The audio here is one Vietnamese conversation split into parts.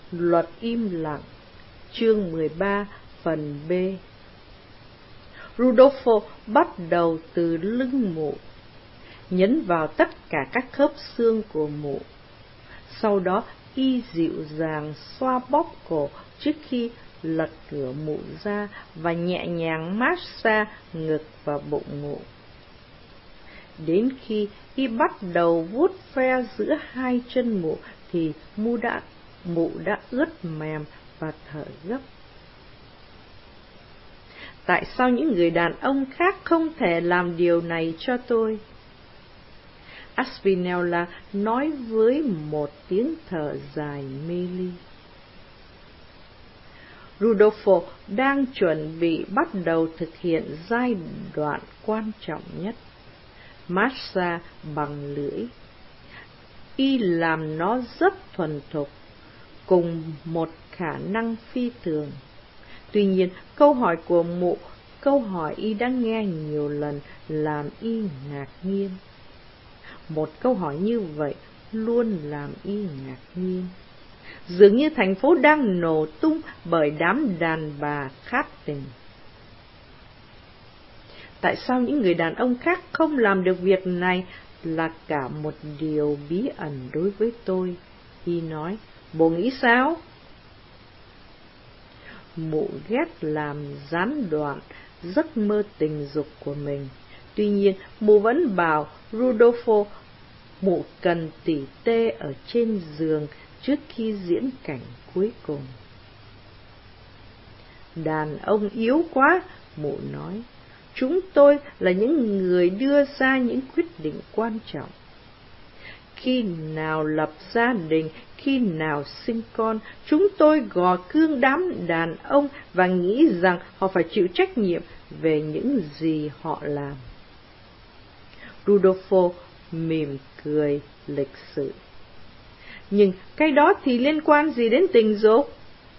Luật im lặng, chương 13, phần B. Rudolfo bắt đầu từ lưng mụ, nhấn vào tất cả các khớp xương của mụ. Sau đó y dịu dàng xoa bóp cổ trước khi lật cửa mụ ra và nhẹ nhàng massage ngực và bụng mụ. Đến khi y bắt đầu vuốt ve giữa hai chân mụ thì mụ đã ướt mềm và thở gấp. Tại sao những người đàn ông khác không thể làm điều này cho tôi? Aspinella nói với một tiếng thở dài mê ly. Rudolfo đang chuẩn bị bắt đầu thực hiện giai đoạn quan trọng nhất, massage bằng lưỡi. Y làm nó rất thuần thục, cùng một khả năng phi thường. Tuy nhiên, câu hỏi của mụ, câu hỏi y đã nghe nhiều lần, làm y ngạc nhiên. Một câu hỏi như vậy luôn làm y ngạc nhiên. Dường như thành phố đang nổ tung bởi đám đàn bà khát tình. Tại sao những người đàn ông khác không làm được việc này là cả một điều bí ẩn đối với tôi. Y nói, bố nghĩ sao? Mụ ghét làm gián đoạn giấc mơ tình dục của mình. Tuy nhiên, mụ vẫn bảo Rudolfo mụ cần tỉ tê ở trên giường trước khi diễn cảnh cuối cùng. Đàn ông yếu quá, mụ nói. Chúng tôi là những người đưa ra những quyết định quan trọng. Khi nào lập gia đình, khi nào sinh con, chúng tôi gò cương đám đàn ông và nghĩ rằng họ phải chịu trách nhiệm về những gì họ làm. Rudolfo mỉm cười lịch sự. Nhưng cái đó thì liên quan gì đến tình dục?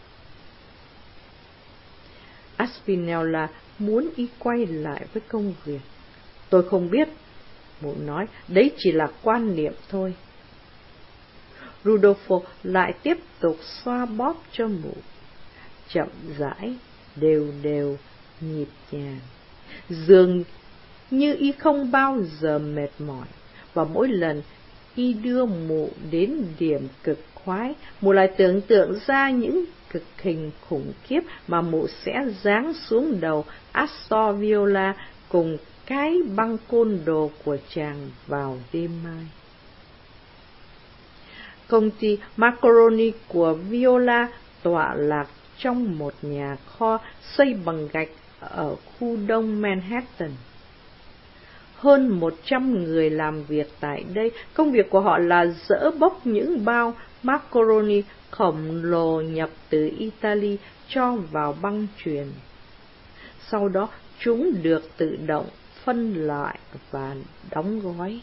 Aspinella muốn y quay lại với công việc. Tôi không biết, mụ nói, đấy chỉ là quan niệm thôi. Rudolfo lại tiếp tục xoa bóp cho mụ, chậm rãi, đều đều, nhịp nhàng. Dường như y không bao giờ mệt mỏi, và mỗi lần y đưa mụ đến điểm cực khoái, mụ lại tưởng tượng ra những cực hình khủng khiếp mà mụ sẽ giáng xuống đầu Astor Viola cùng cái băng côn đồ của chàng vào đêm mai. Công ty macaroni của Viola tọa lạc trong một nhà kho xây bằng gạch ở khu đông Manhattan. Hơn 100 người làm việc tại đây. Công việc của họ là dỡ bốc những bao macaroni khổng lồ nhập từ Italy cho vào băng chuyền. Sau đó chúng được tự động phân loại và đóng gói.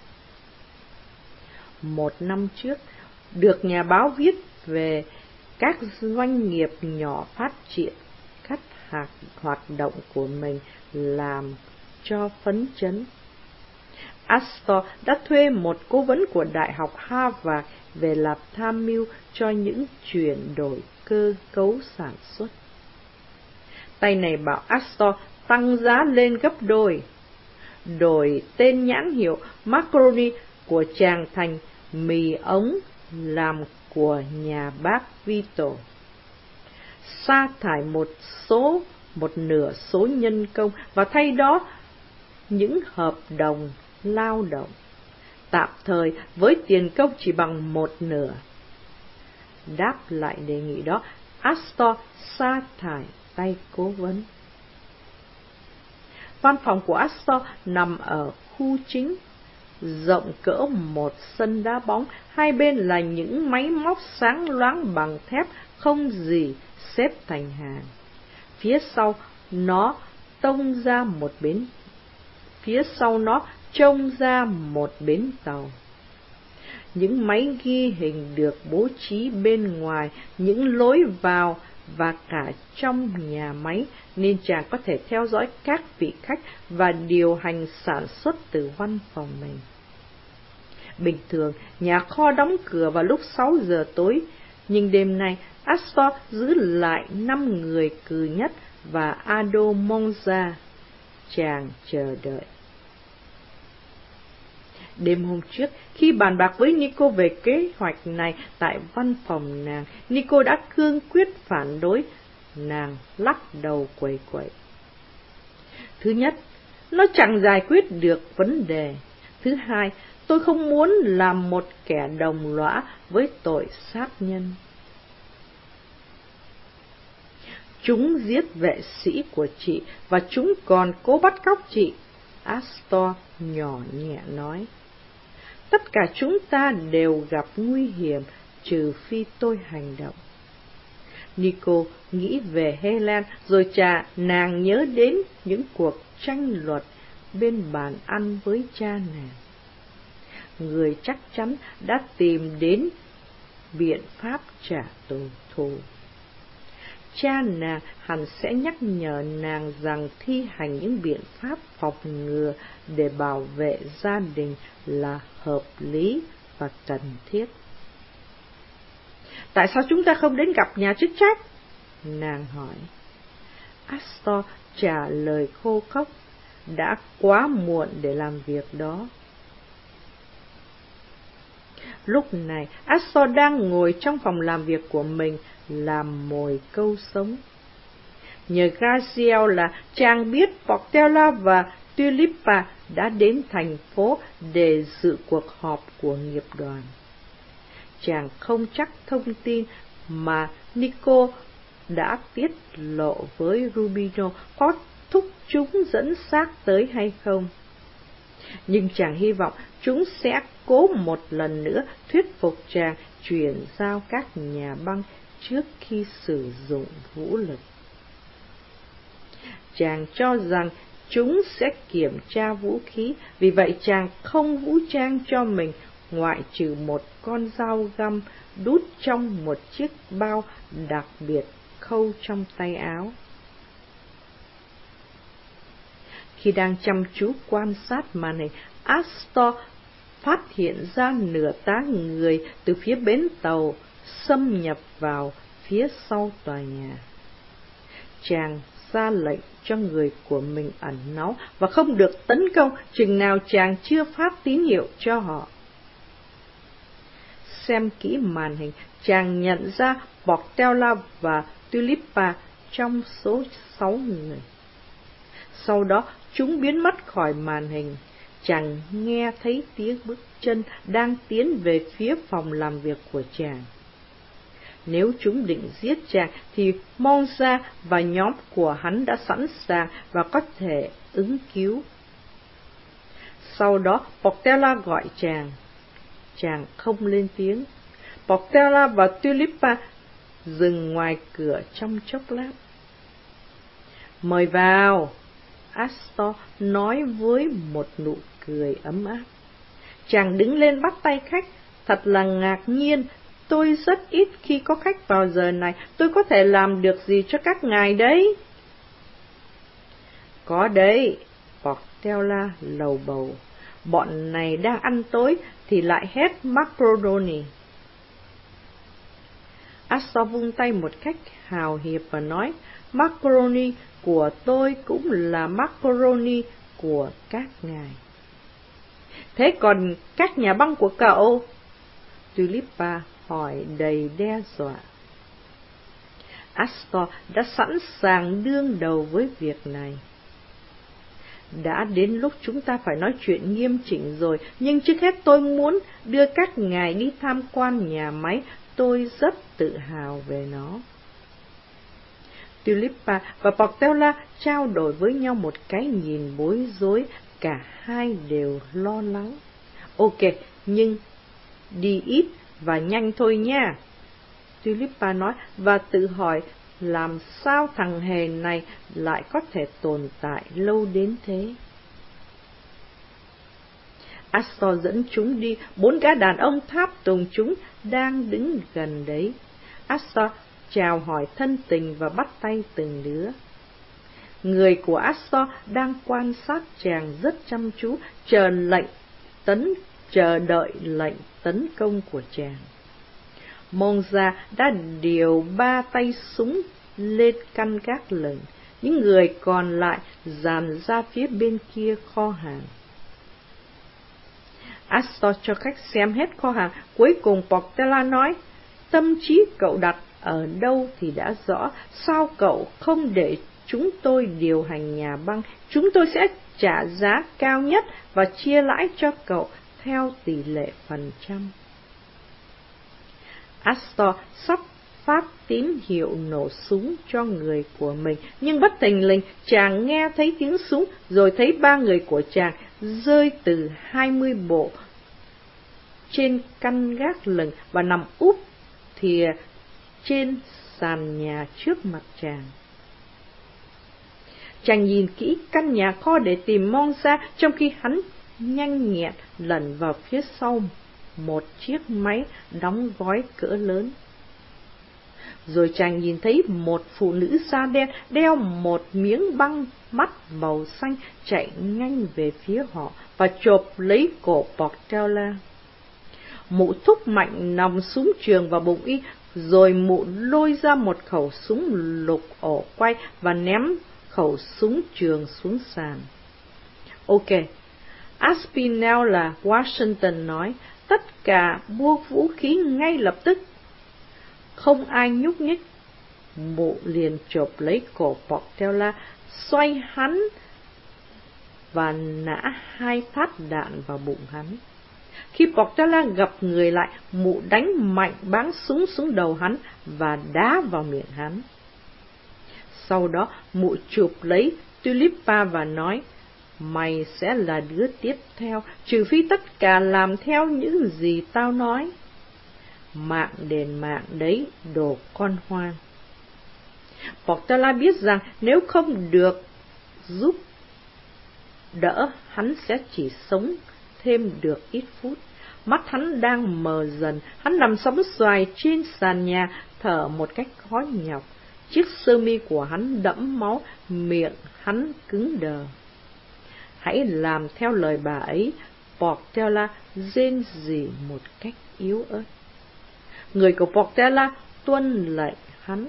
Một năm trước, được nhà báo viết về các doanh nghiệp nhỏ phát triển các hoạt động của mình làm cho phấn chấn. Astor đã thuê một cố vấn của Đại học Harvard về làm tham mưu cho những chuyển đổi cơ cấu sản xuất. Tay này bảo Astor tăng giá lên gấp đôi, đổi tên nhãn hiệu macaroni của chàng thành mì ống làm của nhà bác Vito, sa thải một nửa số nhân công và thay đó những hợp đồng lao động tạm thời với tiền công chỉ bằng một nửa. Đáp lại đề nghị đó, Astor sa thải tay cố vấn. Văn phòng của Astor nằm ở khu chính, rộng cỡ một sân đá bóng, hai bên là những máy móc sáng loáng bằng thép không gì xếp thành hàng. Phía sau nó trông ra một bến tàu. Những máy ghi hình được bố trí bên ngoài những lối vào và cả trong nhà máy, nên chàng có thể theo dõi các vị khách và điều hành sản xuất từ văn phòng mình. Bình thường, nhà kho đóng cửa vào lúc 6 giờ tối, Nhưng đêm nay, Astor giữ lại 5 người cừ nhất và Ado Monza. Chàng chờ đợi. Đêm hôm trước, khi bàn bạc với Nico về kế hoạch này tại văn phòng nàng, Nico đã cương quyết phản đối. Nàng lắc đầu quẩy quẩy. Thứ nhất, nó chẳng giải quyết được vấn đề. Thứ hai, tôi không muốn làm một kẻ đồng lõa với tội sát nhân. Chúng giết vệ sĩ của chị và chúng còn cố bắt cóc chị, Astor nhỏ nhẹ nói. Tất cả chúng ta đều gặp nguy hiểm trừ phi tôi hành động. Nico nghĩ về Helen rồi nàng nhớ đến những cuộc tranh luận bên bàn ăn với cha nàng. Người chắc chắn đã tìm đến biện pháp trả thù. Cha nàng hẳn sẽ nhắc nhở nàng rằng thi hành những biện pháp phòng ngừa để bảo vệ gia đình là hợp lý và cần thiết. Tại sao chúng ta không đến gặp nhà chức trách? Nàng hỏi. Astor trả lời khô khốc. Đã quá muộn để làm việc đó. Lúc này, Astor đang ngồi trong phòng làm việc của mình, làm mồi câu sống. Nhờ Graziel là chàng biết Portela và Tulipa đã đến thành phố để dự cuộc họp của nghiệp đoàn. Chàng không chắc thông tin mà Nico đã tiết lộ với Rubino có thúc chúng dẫn xác tới hay không. Nhưng chàng hy vọng chúng sẽ cố một lần nữa thuyết phục chàng chuyển giao các nhà băng trước khi sử dụng vũ lực. Chàng cho rằng chúng sẽ kiểm tra vũ khí, vì vậy chàng không vũ trang cho mình ngoại trừ một con dao găm đút trong một chiếc bao đặc biệt khâu trong tay áo. Khi đang chăm chú quan sát màn hình, Astor phát hiện ra nửa tá người từ phía bến tàu xâm nhập vào phía sau tòa nhà. Chàng ra lệnh cho người của mình ẩn náu và không được tấn công chừng nào chàng chưa phát tín hiệu cho họ. Xem kỹ màn hình, chàng nhận ra Portela và Tulipa trong số 6 người. Sau đó, chúng biến mất khỏi màn hình. Chàng nghe thấy tiếng bước chân đang tiến về phía phòng làm việc của chàng. Nếu chúng định giết chàng thì Monza và nhóm của hắn đã sẵn sàng và có thể ứng cứu. Sau đó Portela gọi chàng. Chàng không lên tiếng. Portela và Tulipa dừng ngoài cửa trong chốc lát. Mời vào, Astor nói với một nụ cười ấm áp. Chàng đứng lên bắt tay khách. Thật là ngạc nhiên, tôi rất ít khi có khách vào giờ này. Tôi có thể làm được gì cho các ngài đấy? Có đấy, Portela lầu bầu. Bọn này đang ăn tối thì lại hét macaroni. Astor vung tay một cách hào hiệp và nói, macaroni của tôi cũng là macaroni của các ngài. Thế còn các nhà băng của cậu? Tulipa hỏi đầy đe dọa. Astor đã sẵn sàng đương đầu với việc này. Đã đến lúc chúng ta phải nói chuyện nghiêm chỉnh rồi, nhưng trước hết tôi muốn đưa các ngài đi tham quan nhà máy. Tôi rất tự hào về nó. Tulipa và Portela trao đổi với nhau một cái nhìn bối rối, cả hai đều lo lắng. Ok, nhưng đi ít và nhanh thôi nha, Tulipa nói và tự hỏi làm sao thằng hề này lại có thể tồn tại lâu đến thế. Astor dẫn chúng đi, 4 gã đàn ông tháp tùng chúng đang đứng gần đấy. Astor chào hỏi thân tình và bắt tay từng đứa. Người của Astor đang quan sát chàng rất chăm chú, chờ đợi lệnh tấn công của chàng. Monza đã điều 3 tay súng lên căn gác lửng, những người còn lại dàn ra phía bên kia kho hàng. Astor cho khách xem hết kho hàng, cuối cùng Portela nói, tâm trí cậu đặt ở đâu thì đã rõ, sao cậu không để chúng tôi điều hành nhà băng, chúng tôi sẽ trả giá cao nhất và chia lãi cho cậu theo tỷ lệ phần trăm. Astor sắp phát tín hiệu nổ súng cho người của mình, nhưng bất thình lình chàng nghe thấy tiếng súng, rồi thấy 3 người của chàng rơi từ 20 bộ trên căn gác lửng và nằm úp thìa trên sàn nhà trước mặt chàng. Chàng nhìn kỹ căn nhà kho để tìm Monza, trong khi hắn nhanh nhẹn lẩn vào phía sau một chiếc máy đóng gói cỡ lớn. Rồi chàng nhìn thấy một phụ nữ da đen đeo một miếng băng mắt màu xanh chạy nhanh về phía họ và chộp lấy cổ Portela. Mụ thúc mạnh nòng súng trường vào bụng y, rồi mụ lôi ra một khẩu súng lục ổ quay và ném khẩu súng trường xuống sàn. Ok, Aspinall là Washington nói, tất cả buông vũ khí ngay lập tức. Không ai nhúc nhích. Mụ liền chộp lấy cổ Portela, xoay hắn và nã 2 phát đạn vào bụng hắn. Khi Portela gặp người lại, mụ đánh mạnh báng súng xuống đầu hắn và đá vào miệng hắn. Sau đó, mụ chụp lấy Tulipa và nói, mày sẽ là đứa tiếp theo, trừ phi tất cả làm theo những gì tao nói. Mạng đền mạng đấy, đồ con hoang. Portela biết rằng nếu không được giúp đỡ, hắn sẽ chỉ sống thêm được ít phút. Mắt hắn đang mờ dần, hắn nằm sóng xoài trên sàn nhà, thở một cách khó nhọc. Chiếc sơ mi của hắn đẫm máu, miệng hắn cứng đờ. Hãy làm theo lời bà ấy, Portela rên rỉ một cách yếu ớt. Người của Portela tuân lệnh hắn.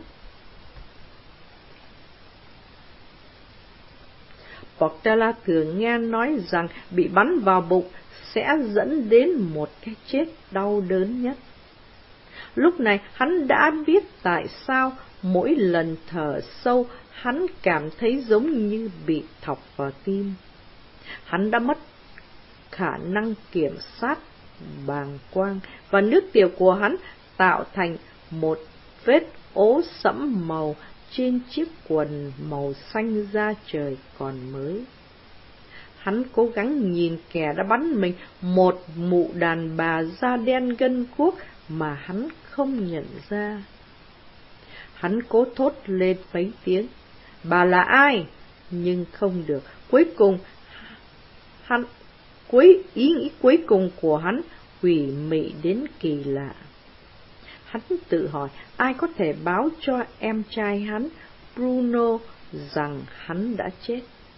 Portela thường nghe nói rằng bị bắn vào bụng sẽ dẫn đến một cái chết đau đớn nhất. Lúc này hắn đã biết tại sao mỗi lần thở sâu hắn cảm thấy giống như bị thọc vào tim. Hắn đã mất khả năng kiểm soát bàng quang và nước tiểu của hắn tạo thành một vết ố sẫm màu trên chiếc quần màu xanh da trời còn mới. Hắn cố gắng nhìn kẻ đã bắn mình, một mụ đàn bà da đen gân guốc mà hắn không nhận ra. Hắn cố thốt lên mấy tiếng, bà là ai? Nhưng không được. Cuối cùng, ý nghĩ cuối cùng của hắn quỷ mị đến kỳ lạ. Hắn tự hỏi ai có thể báo cho em trai hắn, Bruno, rằng hắn đã chết.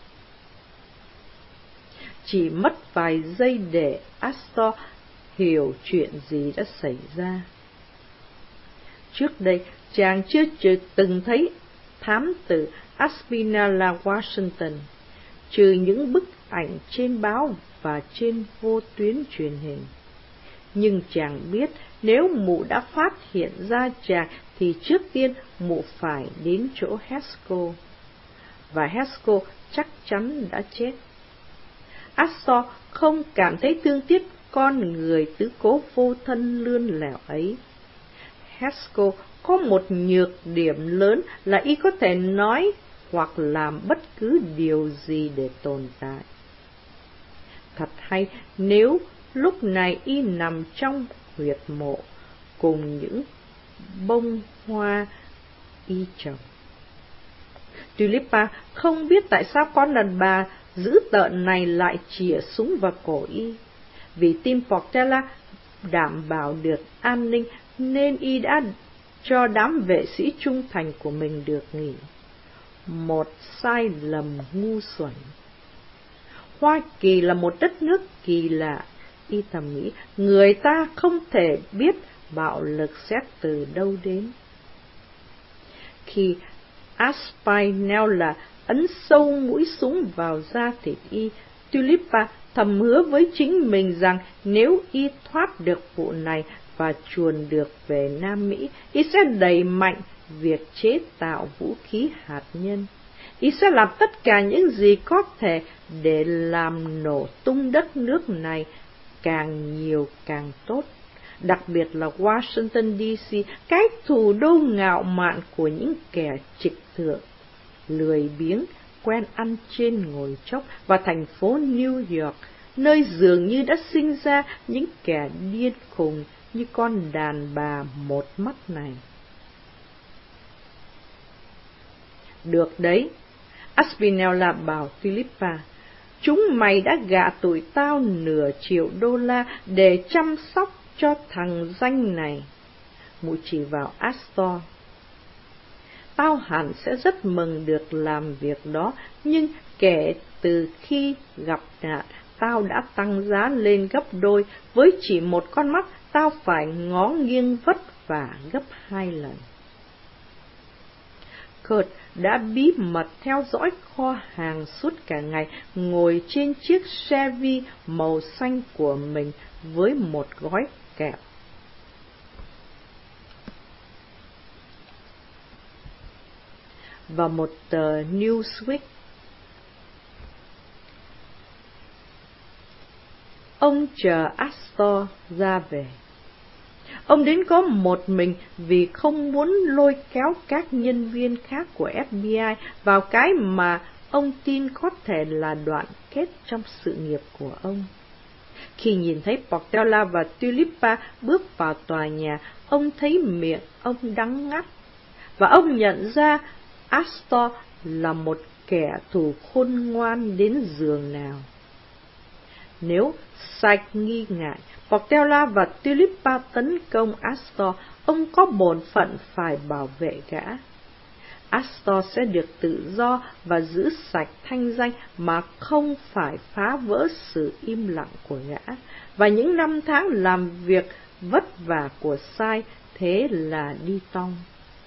Chỉ mất vài giây để Astor hiểu chuyện gì đã xảy ra. Trước đây, chàng chưa từng thấy thám tử Aspinall Washington, trừ những bức ảnh trên báo và trên vô tuyến truyền hình. Nhưng chàng biết nếu mụ đã phát hiện ra chàng thì trước tiên mụ phải đến chỗ Haskell, và Haskell chắc chắn đã chết. Astor không cảm thấy thương tiếc con người tứ cố vô thân lươn lẹo ấy. Haskell có một nhược điểm lớn là y có thể nói hoặc làm bất cứ điều gì để tồn tại. Thật hay nếu lúc này y nằm trong huyệt mộ cùng những bông hoa y trồng. Tulipa không biết tại sao con đàn bà dữ tợn này lại chĩa súng vào cổ y. Vì tim Portela đảm bảo được an ninh nên y đã cho đám vệ sĩ trung thành của mình được nghỉ. Một sai lầm ngu xuẩn. Hoa Kỳ là một đất nước kỳ lạ, y thầm nghĩ, người ta không thể biết bạo lực sẽ từ đâu đến. Khi Aspinall ấn sâu mũi súng vào da thịt y, Tulipa thầm hứa với chính mình rằng nếu y thoát được vụ này và chuồn được về Nam Mỹ, y sẽ đẩy mạnh việc chế tạo vũ khí hạt nhân. Y sẽ làm tất cả những gì có thể để làm nổ tung đất nước này, càng nhiều càng tốt. Đặc biệt là Washington D.C., cái thủ đô ngạo mạn của những kẻ trịch thượng, lười biếng, quen ăn trên ngồi chốc, và thành phố New York, nơi dường như đã sinh ra những kẻ điên khùng như con đàn bà một mắt này. Được đấy, Aspinall bảo Tulipa, chúng mày đã gạ tụi tao nửa triệu đô la để chăm sóc cho thằng danh này. Mụ chỉ vào Astor. Tao hẳn sẽ rất mừng được làm việc đó, nhưng kể từ khi gặp nạn, tao đã tăng giá lên gấp đôi, với chỉ một con mắt tao phải ngó nghiêng vất vả gấp 2 lần. Kurt đã bí mật theo dõi kho hàng suốt cả ngày, ngồi trên chiếc Chevy màu xanh của mình với một gói kẹo. Và một tờ Newsweek. Ông chờ Astor ra về. Ông đến có một mình vì không muốn lôi kéo các nhân viên khác của FBI vào cái mà ông tin có thể là đoạn kết trong sự nghiệp của ông. Khi nhìn thấy Portela và Tulipa bước vào tòa nhà, ông thấy miệng ông đắng ngắt, và ông nhận ra Astor là một kẻ thù khôn ngoan đến giường nào. Nếu Sykes nghi ngại Portela và Tulipa tấn công Astor, ông có bổn phận phải bảo vệ gã. Astor sẽ được tự do và giữ sạch thanh danh mà không phải phá vỡ sự im lặng của gã, và những năm tháng làm việc vất vả của Sykes thế là đi tong.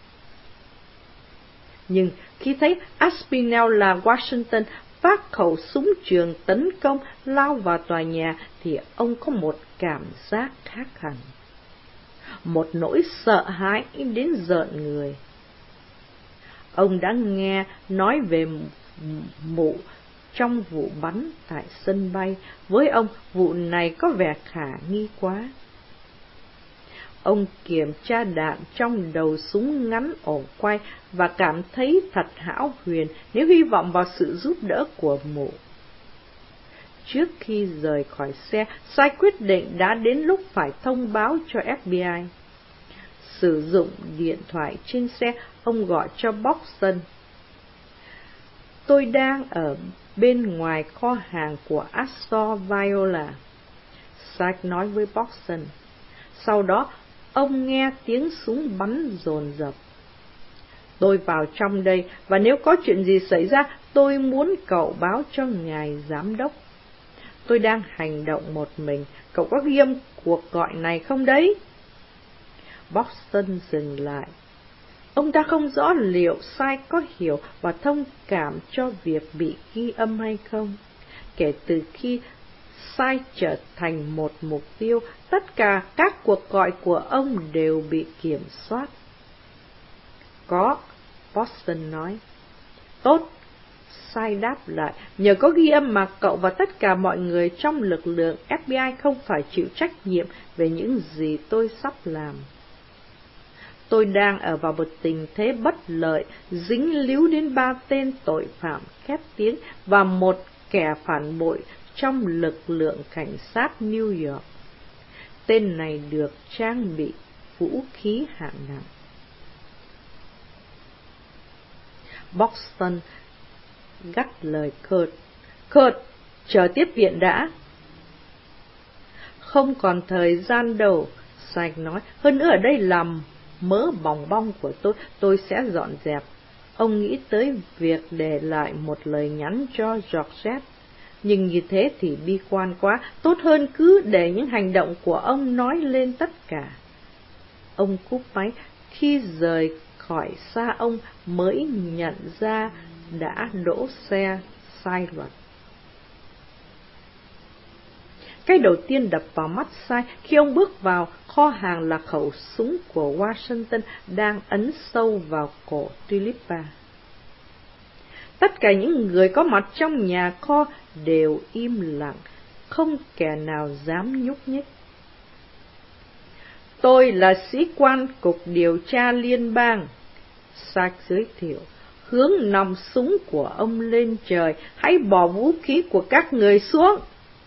Nhưng khi thấy Aspinall là Washington vác khẩu súng trường tấn công lao vào tòa nhà, thì ông có một cảm giác khác hẳn, một nỗi sợ hãi đến rợn người. Ông đã nghe nói về mụ trong vụ bắn tại sân bay. Với ông, vụ này có vẻ khả nghi quá. Ông kiểm tra đạn trong đầu súng ngắn ổ quay và cảm thấy thật hão huyền nếu hy vọng vào sự giúp đỡ của mụ. Trước khi rời khỏi xe, Sykes quyết định đã đến lúc phải thông báo cho FBI. Sử dụng điện thoại trên xe, ông gọi cho Boxton. Tôi đang ở bên ngoài kho hàng của Astor Viola, Sykes nói với Boxton. Sau đó, ông nghe tiếng súng bắn dồn dập. Tôi vào trong đây, và nếu có chuyện gì xảy ra, tôi muốn cậu báo cho ngài giám đốc. Tôi đang hành động một mình, cậu có ghi âm cuộc gọi này không đấy? Boxton dừng lại. Ông ta không rõ liệu Sykes có hiểu và thông cảm cho việc bị ghi âm hay không. Kể từ khi Sykes trở thành một mục tiêu, tất cả các cuộc gọi của ông đều bị kiểm soát. Có, Boxton nói. Tốt, Sykes đáp lại. Nhờ có ghi âm mà cậu và tất cả mọi người trong lực lượng FBI không phải chịu trách nhiệm về những gì tôi sắp làm. Tôi đang ở vào một tình thế bất lợi, dính líu đến 3 tên tội phạm khét tiếng và một kẻ phản bội trong lực lượng cảnh sát New York. Tên này được trang bị vũ khí hạng nặng. Boxton gắt lời Kurt. Kurt, chờ tiếp viện đã. Không còn thời gian đâu, Sykes nói. Hơn nữa ở đây là mớ bòng bong của tôi sẽ dọn dẹp. Ông nghĩ tới việc để lại một lời nhắn cho Georgette. Nhưng như thế thì bi quan quá, tốt hơn cứ để những hành động của ông nói lên tất cả. Ông cúp máy, khi rời khỏi xa ông mới nhận ra đã đỗ xe sai luật. Cái đầu tiên đập vào mắt Sai khi ông bước vào kho hàng là khẩu súng của Washington đang ấn sâu vào cổ Tulipa. Tất cả những người có mặt trong nhà kho đều im lặng, không kẻ nào dám nhúc nhích. Tôi là sĩ quan cục điều tra liên bang, Sai giới thiệu, hướng nòng súng của ông lên trời, hãy bỏ vũ khí của các người xuống.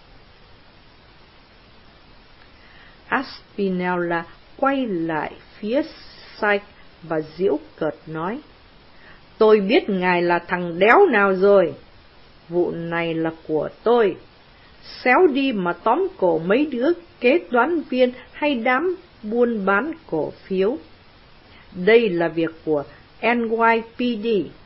Aspinall quay lại phía Sai và giễu cợt nói, tôi biết ngài là thằng đéo nào rồi, vụ này là của tôi, xéo đi mà tóm cổ mấy đứa kế toán viên hay đám buôn bán cổ phiếu. Đây là việc của NYPD.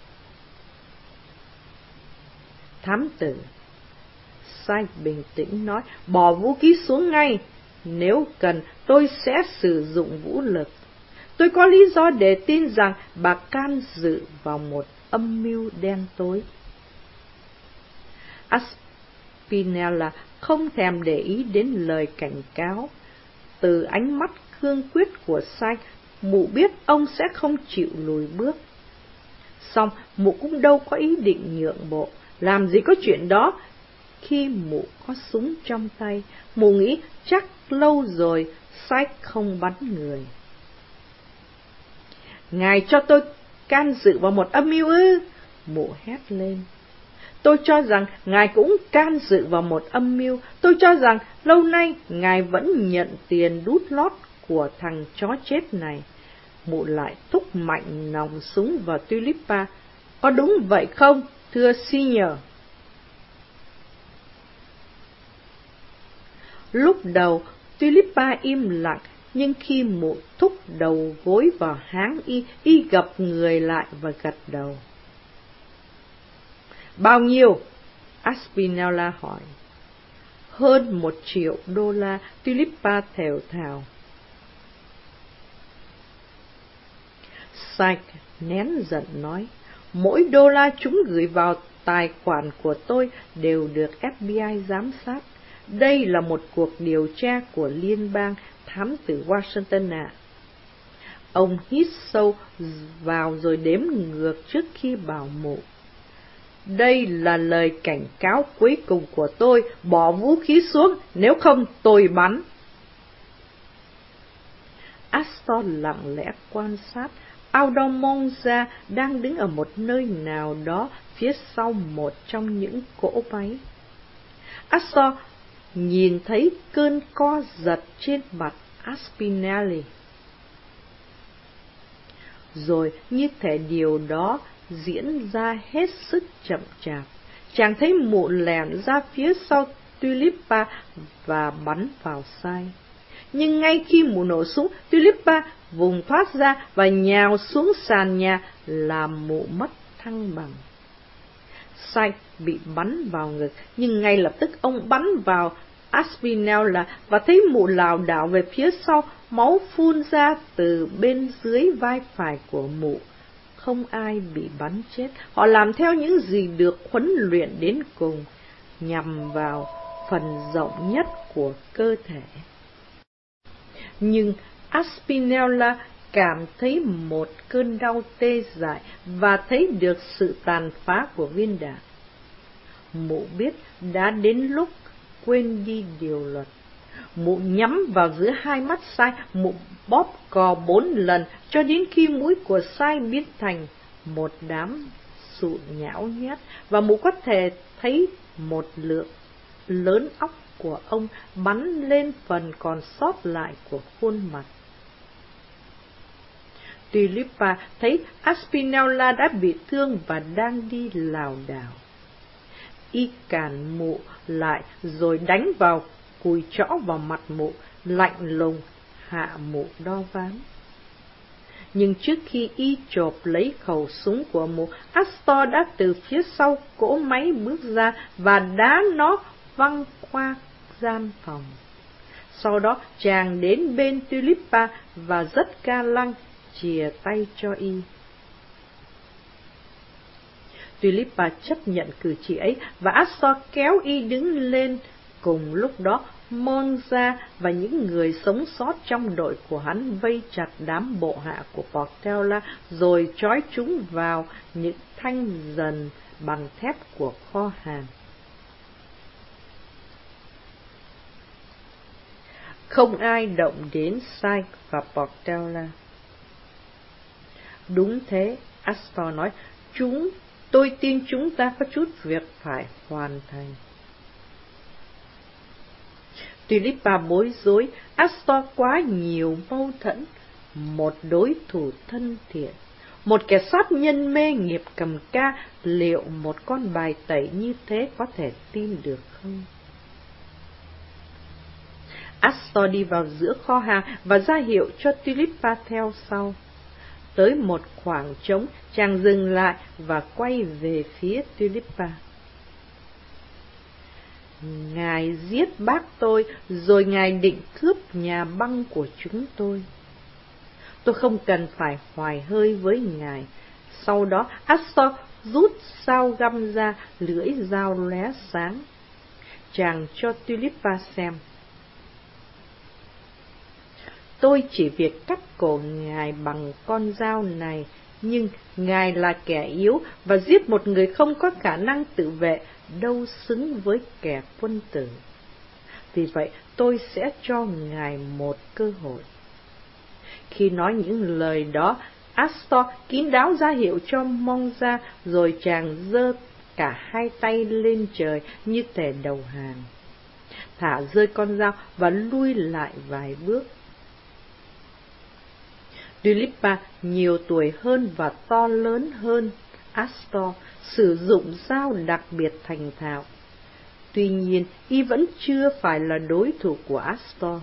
Thám tử, Sai bình tĩnh nói, bỏ vũ khí xuống ngay, nếu cần tôi sẽ sử dụng vũ lực. Tôi có lý do để tin rằng bà can dự vào một âm mưu đen tối. Aspinall không thèm để ý đến lời cảnh cáo. Từ ánh mắt cương quyết của Sai, mụ biết ông sẽ không chịu lùi bước. Song mụ cũng đâu có ý định nhượng bộ, làm gì có chuyện đó. Khi mụ có súng trong tay, mụ nghĩ chắc lâu rồi Sai không bắn người. Ngài cho tôi can dự vào một âm mưu ư? Mụ hét lên. Tôi cho rằng ngài cũng can dự vào một âm mưu. Tôi cho rằng lâu nay ngài vẫn nhận tiền đút lót của thằng chó chết này. Mụ lại thúc mạnh nòng súng vào Tulipa. Có đúng vậy không, thưa Senior? Lúc đầu Tulipa im lặng, nhưng khi mụ thúc đầu gối vào háng y gập người lại và gật đầu. Bao nhiêu? Aspinall hỏi. Hơn $1.000.000, Tulipa thều thào. Sai nén giận nói, mỗi đô la chúng gửi vào tài khoản của tôi đều được FBI giám sát. Đây là một cuộc điều tra của liên bang, thám tử Washington ạ. Ông hít sâu vào rồi đếm ngược trước khi bảo mụ. Đây là lời cảnh cáo cuối cùng của tôi, bỏ vũ khí xuống, nếu không tôi bắn. Astor lặng lẽ quan sát. Audomonza đang đứng ở một nơi nào đó phía sau một trong những cỗ máy. Astor nhìn thấy cơn co giật trên mặt Aspinall. Rồi như thể điều đó diễn ra hết sức chậm chạp, chàng thấy mụ lẻn ra phía sau Tulipa và bắn vào Sai. Nhưng ngay khi mụ nổ súng, Tulipa vùng thoát ra và nhào xuống sàn nhà, làm mụ mất thăng bằng. Sai bị bắn vào ngực, nhưng ngay lập tức ông bắn vào Aspinall và thấy mụ lảo đảo về phía sau, máu phun ra từ bên dưới vai phải của mụ. Không ai bị bắn chết, họ làm theo những gì được huấn luyện đến cùng, nhằm vào phần rộng nhất của cơ thể. Nhưng Aspinall cảm thấy một cơn đau tê dại và thấy được sự tàn phá của viên đạn. Mụ biết đã đến lúc quên đi điều luật. Mụ nhắm vào giữa hai mắt Sai, mụ bóp cò 4 lần cho đến khi mũi của Sai biến thành một đám sụn nhão nhét, và mụ có thể thấy một lượng lớn óc của ông bắn lên phần còn sót lại của khuôn mặt. Tulipa thấy Aspinall đã bị thương và đang đi lảo đảo. Y cản mụ lại rồi đánh vào cùi trõ vào mặt mụ, lạnh lùng hạ mụ đo ván. Nhưng trước khi y chộp lấy khẩu súng của mụ, Astor đã từ phía sau cỗ máy bước ra và đá nó văng qua gian phòng. Sau đó chàng đến bên Tulipa và rất ga lăng chìa tay cho y. Tulipa chấp nhận cử chỉ ấy và Astor kéo y đứng lên. Cùng lúc đó, Monza và những người sống sót trong đội của hắn vây chặt đám bộ hạ của Portella rồi trói chúng vào những thanh dần bằng thép của kho hàng. Không ai động đến Sykes và Portella. Đúng thế, Astor nói, tôi tin chúng ta có chút việc phải hoàn thành. Tulipa bối rối, Astor quá nhiều mâu thuẫn, một đối thủ thân thiện, một kẻ sát nhân mê nghiệp cầm ca, liệu một con bài tẩy như thế có thể tin được không? Astor đi vào giữa kho hàng và ra hiệu cho Tulipa theo sau. Tới một khoảng trống, chàng dừng lại và quay về phía Tulipa. Ngài giết bác tôi, rồi ngài định cướp nhà băng của chúng tôi. Tôi không cần phải hoài hơi với ngài. Sau đó, Astor rút dao găm ra, lưỡi dao lóe sáng. Chàng cho Tulipa xem. Tôi chỉ việc cắt cổ ngài bằng con dao này, nhưng ngài là kẻ yếu và giết một người không có khả năng tự vệ, đâu xứng với kẻ quân tử. Vì vậy, tôi sẽ cho ngài một cơ hội. Khi nói những lời đó, Astor kín đáo ra hiệu cho Monza, rồi chàng giơ cả hai tay lên trời như thể đầu hàng. Thả rơi con dao và lui lại vài bước. Tulipa nhiều tuổi hơn và to lớn hơn Astor, sử dụng dao đặc biệt thành thạo. Tuy nhiên, y vẫn chưa phải là đối thủ của Astor.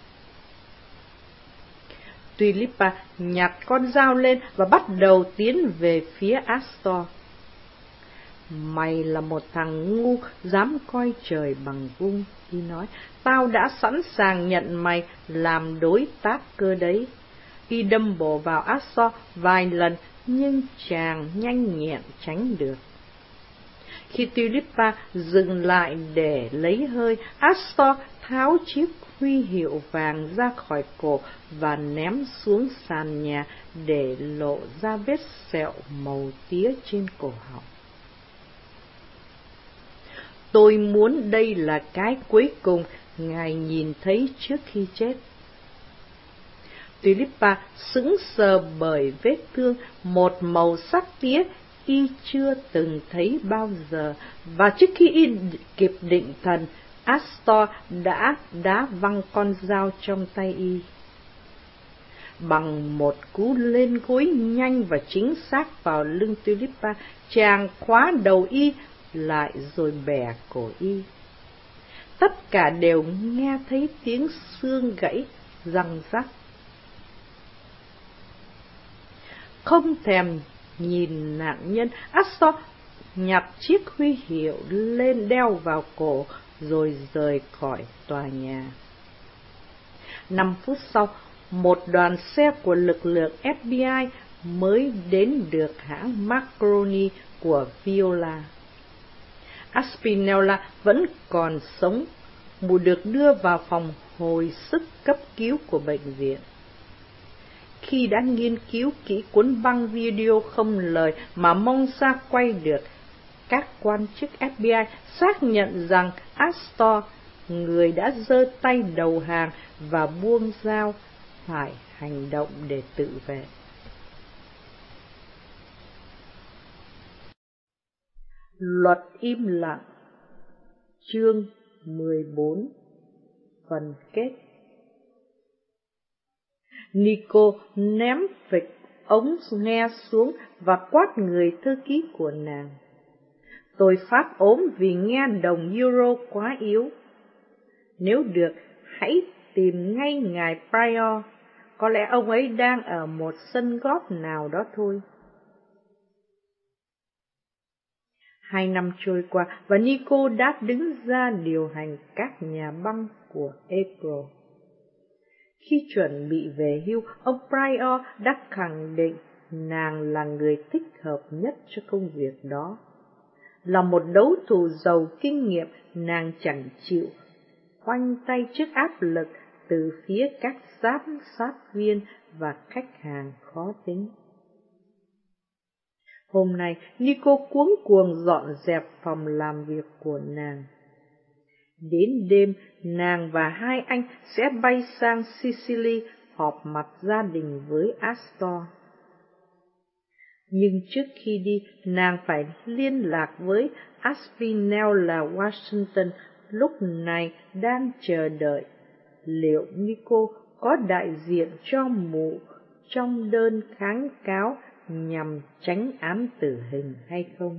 Tulipa nhặt con dao lên và bắt đầu tiến về phía Astor. Mày là một thằng ngu, dám coi trời bằng vung, y nói. Tao đã sẵn sàng nhận mày làm đối tác cơ đấy. Y đâm bổ vào Astor vài lần, nhưng chàng nhanh nhẹn tránh được. Khi Tulipa dừng lại để lấy hơi, Astor tháo chiếc huy hiệu vàng ra khỏi cổ và ném xuống sàn nhà để lộ ra vết sẹo màu tía trên cổ họng. Tôi muốn đây là cái cuối cùng ngài nhìn thấy trước khi chết. Tulipa sững sờ bởi vết thương một màu sắc tía y chưa từng thấy bao giờ, và trước khi y kịp định thần, Astor đã đá văng con dao trong tay y. Bằng một cú lên gối nhanh và chính xác vào lưng Tulipa, chàng khóa đầu y lại rồi bẻ cổ y. Tất cả đều nghe thấy tiếng xương gãy răng rắc. Không thèm nhìn nạn nhân, Astor nhặt chiếc huy hiệu lên đeo vào cổ rồi rời khỏi tòa nhà. 5 phút sau, một đoàn xe của lực lượng FBI mới đến được hãng Marconi của Viola. Aspinella vẫn còn sống, mụ được đưa vào phòng hồi sức cấp cứu của bệnh viện. Khi đã nghiên cứu kỹ cuốn băng video không lời mà Monza quay được, các quan chức FBI xác nhận rằng Astor, người đã giơ tay đầu hàng và buông dao, phải hành động để tự vệ. Luật im lặng. Chương 14. Phần kết. Nico ném phịch ống nghe xuống và quát người thư ký của nàng. Tôi phát ốm vì nghe đồng euro quá yếu. Nếu được, hãy tìm ngay ngài Prior. Có lẽ ông ấy đang ở một sân góp nào đó thôi. 2 năm trôi qua và Nico đã đứng ra điều hành các nhà băng của April. Khi chuẩn bị về hưu, ông Pryor đã khẳng định nàng là người thích hợp nhất cho công việc đó. Là một đấu thủ giàu kinh nghiệm, nàng chẳng chịu khoanh tay trước áp lực từ phía các giám sát viên và khách hàng khó tính. Hôm nay, Nico cuống cuồng dọn dẹp phòng làm việc của nàng. Đến đêm, nàng và hai anh sẽ bay sang Sicily họp mặt gia đình với Astor. Nhưng trước khi đi, nàng phải liên lạc với Aspinall là Washington, lúc này đang chờ đợi liệu Nico có đại diện cho mụ trong đơn kháng cáo nhằm tránh án tử hình hay không.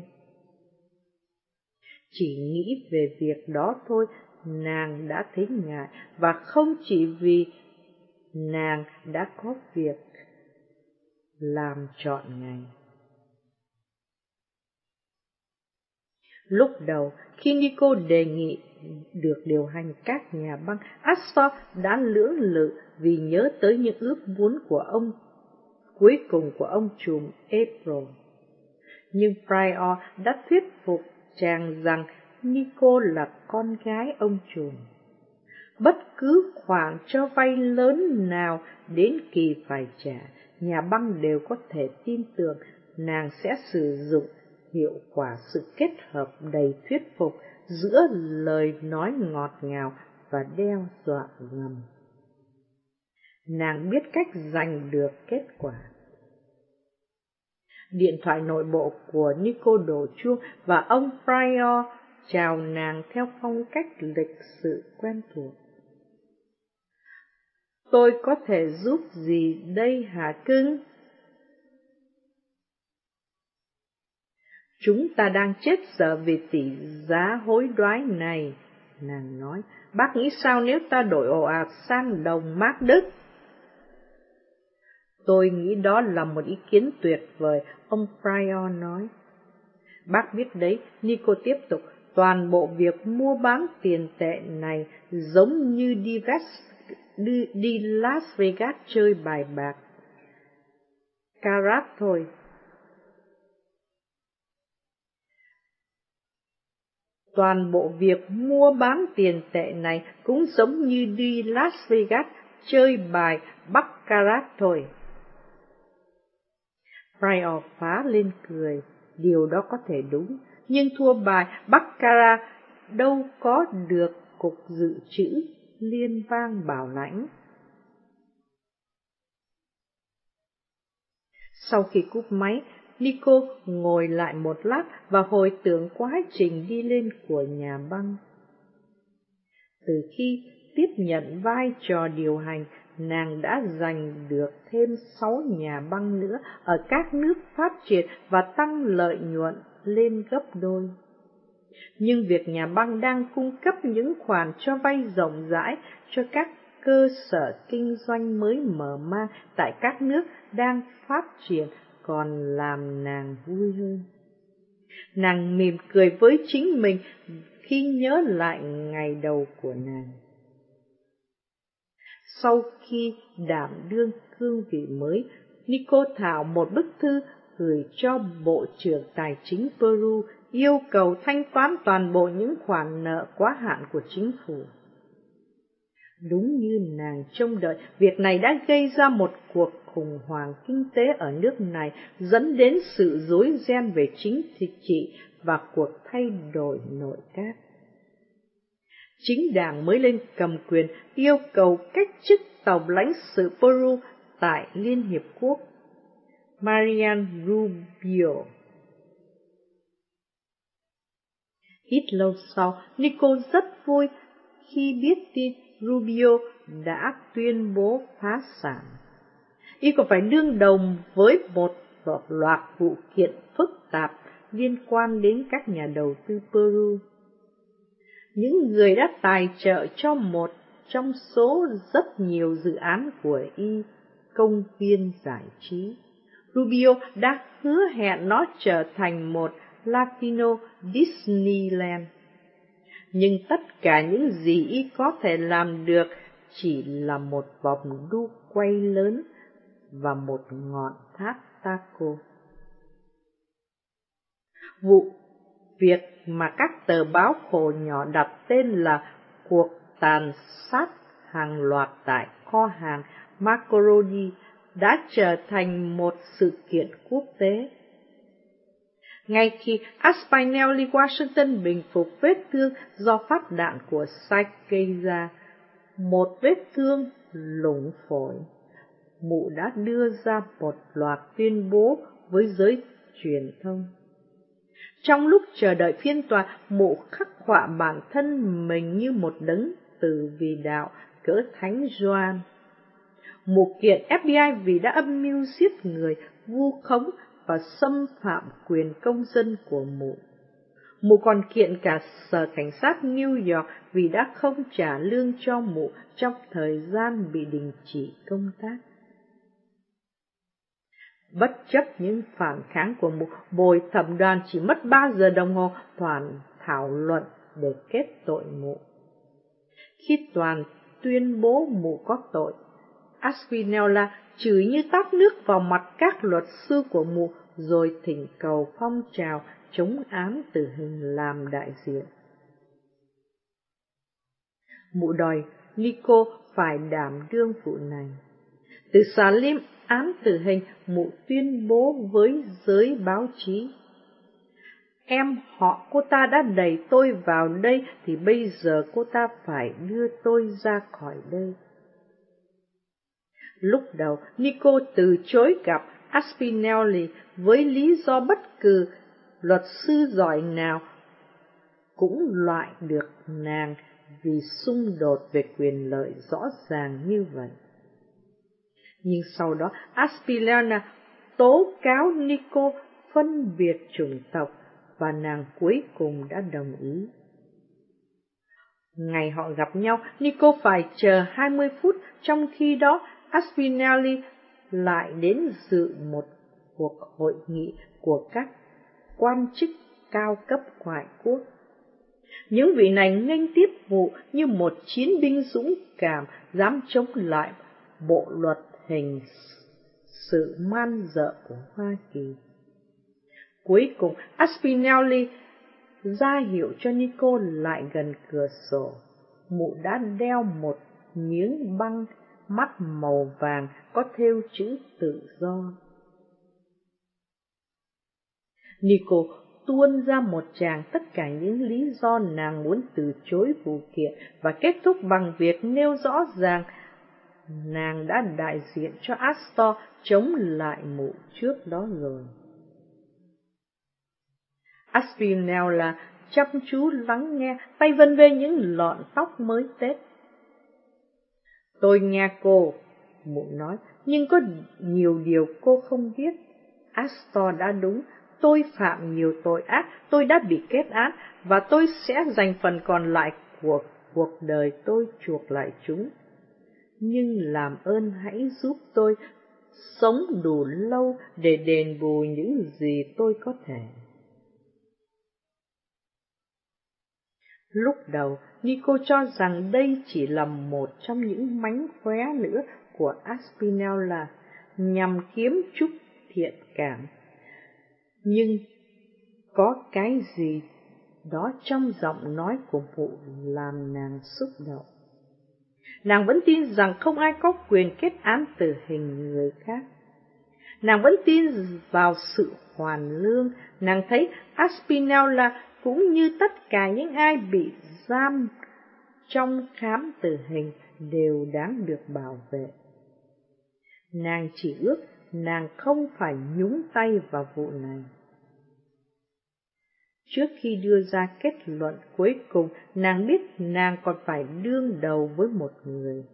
Chỉ nghĩ về việc đó thôi, nàng đã thấy ngại, và không chỉ vì nàng đã có việc làm trọn ngày. Lúc đầu, khi Nico đề nghị được điều hành các nhà băng, Astor đã lưỡng lự vì nhớ tới những ước muốn của ông cuối cùng của ông trùm April. Nhưng Pryor đã thuyết phục chàng rằng Nico là con gái ông trùm. Bất cứ khoản cho vay lớn nào đến kỳ phải trả, nhà băng đều có thể tin tưởng nàng sẽ sử dụng hiệu quả sự kết hợp đầy thuyết phục giữa lời nói ngọt ngào và đe dọa ngầm. Nàng biết cách giành được kết quả. Điện thoại nội bộ của Nico đổ chuông và ông Pryor chào nàng theo phong cách lịch sự quen thuộc. Tôi có thể giúp gì đây hả cưng? Chúng ta đang chết dở vì tỷ giá hối đoái này, nàng nói. Bác nghĩ sao nếu ta đổi ồ ạt sang đồng Mark Đức? Tôi nghĩ đó là một ý kiến tuyệt vời, ông Pryor nói. Bác biết đấy, Nico tiếp tục, toàn bộ việc mua bán tiền tệ này giống như đi Las Vegas chơi bài bạc. Carat thôi. Toàn bộ việc mua bán tiền tệ này cũng giống như đi Las Vegas chơi bài baccarat thôi. Pryor phá lên cười, điều đó có thể đúng, nhưng thua bài baccarat đâu có được cục dự trữ liên bang bảo lãnh. Sau khi cúp máy, Nico ngồi lại một lát và hồi tưởng quá trình đi lên của nhà băng. Từ khi tiếp nhận vai trò điều hành, nàng đã giành được thêm 6 nhà băng nữa ở các nước phát triển và tăng lợi nhuận lên gấp đôi. Nhưng việc nhà băng đang cung cấp những khoản cho vay rộng rãi cho các cơ sở kinh doanh mới mở mang tại các nước đang phát triển còn làm nàng vui hơn. Nàng mỉm cười với chính mình khi nhớ lại ngày đầu của nàng. Sau khi đảm đương cương vị mới, Nico thảo một bức thư gửi cho Bộ trưởng Tài chính Peru yêu cầu thanh toán toàn bộ những khoản nợ quá hạn của chính phủ. Đúng như nàng trông đợi, việc này đã gây ra một cuộc khủng hoảng kinh tế ở nước này, dẫn đến sự rối ren về chính trị và cuộc thay đổi nội các. Chính đảng mới lên cầm quyền yêu cầu cách chức tổng lãnh sự Peru tại Liên Hiệp Quốc, Marian Rubio. Ít lâu sau, Nico rất vui khi biết tin Rubio đã tuyên bố phá sản. Y còn phải đương đầu với một loạt vụ kiện phức tạp liên quan đến các nhà đầu tư Peru. Những người đã tài trợ cho một trong số rất nhiều dự án của Y, công viên giải trí. Rubio đã hứa hẹn nó trở thành một Latino Disneyland. Nhưng tất cả những gì Y có thể làm được chỉ là một vòng đu quay lớn và một ngọn tháp taco. Vụ việc mà các tờ báo khổ nhỏ đặt tên là cuộc tàn sát hàng loạt tại kho hàng Macaroni đã trở thành một sự kiện quốc tế. Ngay khi Aspinall Washington bình phục vết thương do phát đạn của Sykes gây ra, một vết thương lủng phổi, mụ đã đưa ra một loạt tuyên bố với giới truyền thông. Trong lúc chờ đợi phiên tòa, mụ khắc họa bản thân mình như một đấng tử vì đạo cỡ Thánh Gioan. Mụ kiện FBI vì đã âm mưu giết người, vu khống và xâm phạm quyền công dân của mụ. Mụ còn kiện cả Sở Cảnh sát New York vì đã không trả lương cho mụ trong thời gian bị đình chỉ công tác. Bất chấp những phản kháng của mụ, bồi thẩm đoàn chỉ mất 3 giờ đồng hồ thảo luận để kết tội mụ. Khi toàn tuyên bố mụ có tội, Aspinall chửi như tát nước vào mặt các luật sư của mụ rồi thỉnh cầu phong trào chống án tử hình làm đại diện. Mụ đòi Nico phải đảm đương vụ này. Từ xả lim án tử hình, mụ tuyên bố với giới báo chí: em họ cô ta đã đẩy tôi vào đây thì bây giờ cô ta phải đưa tôi ra khỏi đây. Lúc đầu, Nico từ chối gặp Aspinall với lý do bất cứ luật sư giỏi nào cũng loại được nàng vì xung đột về quyền lợi rõ ràng như vậy. Nhưng sau đó, Aspinall tố cáo Nico phân biệt chủng tộc và nàng cuối cùng đã đồng ý. Ngày họ gặp nhau, Nico phải chờ 20 phút, trong khi đó Aspinall lại đến dự một cuộc hội nghị của các quan chức cao cấp ngoại quốc. Những vị này nghênh tiếp vụ như một chiến binh dũng cảm dám chống lại bộ luật hình sự man dợ của Hoa Kỳ. Cuối cùng, Aspinall ra hiệu cho Nico lại gần cửa sổ. Mụ đã đeo một miếng băng mắt màu vàng có thêu chữ tự do. Nico tuôn ra một tràng tất cả những lý do nàng muốn từ chối vụ kiện và kết thúc bằng việc nêu rõ ràng nàng đã đại diện cho Astor chống lại mụ trước đó rồi. Aspinall chăm chú lắng nghe, tay vân vê những lọn tóc mới tết. Tôi nghe cô, mụ nói, nhưng có nhiều điều cô không biết. Astor đã đúng, tôi phạm nhiều tội ác, tôi đã bị kết án, và tôi sẽ dành phần còn lại của cuộc đời tôi chuộc lại chúng. Nhưng làm ơn hãy giúp tôi sống đủ lâu để đền bù những gì tôi có thể. Lúc đầu, Nico cho rằng đây chỉ là một trong những mánh khóe nữa của Aspinall nhằm kiếm chút thiện cảm. Nhưng có cái gì đó trong giọng nói của mụ làm nàng xúc động. Nàng vẫn tin rằng không ai có quyền kết án tử hình người khác. Nàng vẫn tin vào sự hoàn lương. Nàng thấy Aspinall cũng như tất cả những ai bị giam trong khám tử hình đều đáng được bảo vệ. Nàng chỉ ước nàng không phải nhúng tay vào vụ này. Trước khi đưa ra kết luận cuối cùng, nàng biết nàng còn phải đương đầu với một người.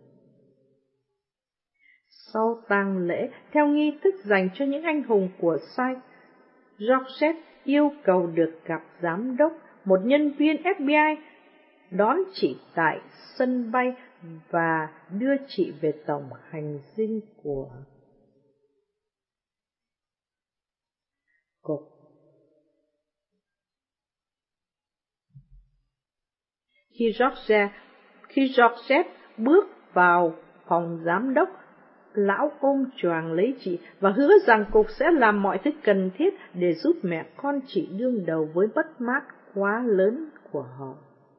Sau tang lễ, theo nghi thức dành cho những anh hùng của Sykes, Georgette yêu cầu được gặp giám đốc, một nhân viên FBI, đón chị tại sân bay và đưa chị về tổng hành dinh của cục. Khi Georgette bước vào phòng giám đốc, lão ôm choàng lấy chị và hứa rằng cục sẽ làm mọi thứ cần thiết để giúp mẹ con chị đương đầu với mất mát quá lớn của họ.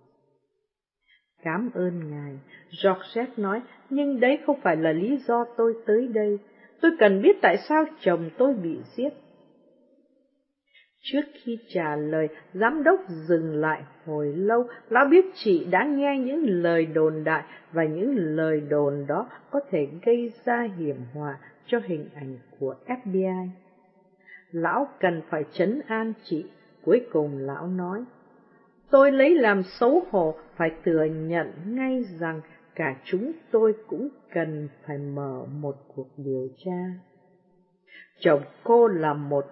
Cảm ơn ngài, Georgette nói, nhưng đấy không phải là lý do tôi tới đây. Tôi cần biết tại sao chồng tôi bị giết. Trước khi trả lời, giám đốc dừng lại hồi lâu. Lão biết chị đã nghe những lời đồn đại và những lời đồn đó có thể gây ra hiểm họa cho hình ảnh của FBI. Lão cần phải trấn an chị. Cuối cùng lão nói, tôi lấy làm xấu hổ phải thừa nhận ngay rằng cả chúng tôi cũng cần phải mở một cuộc điều tra. Chồng cô là một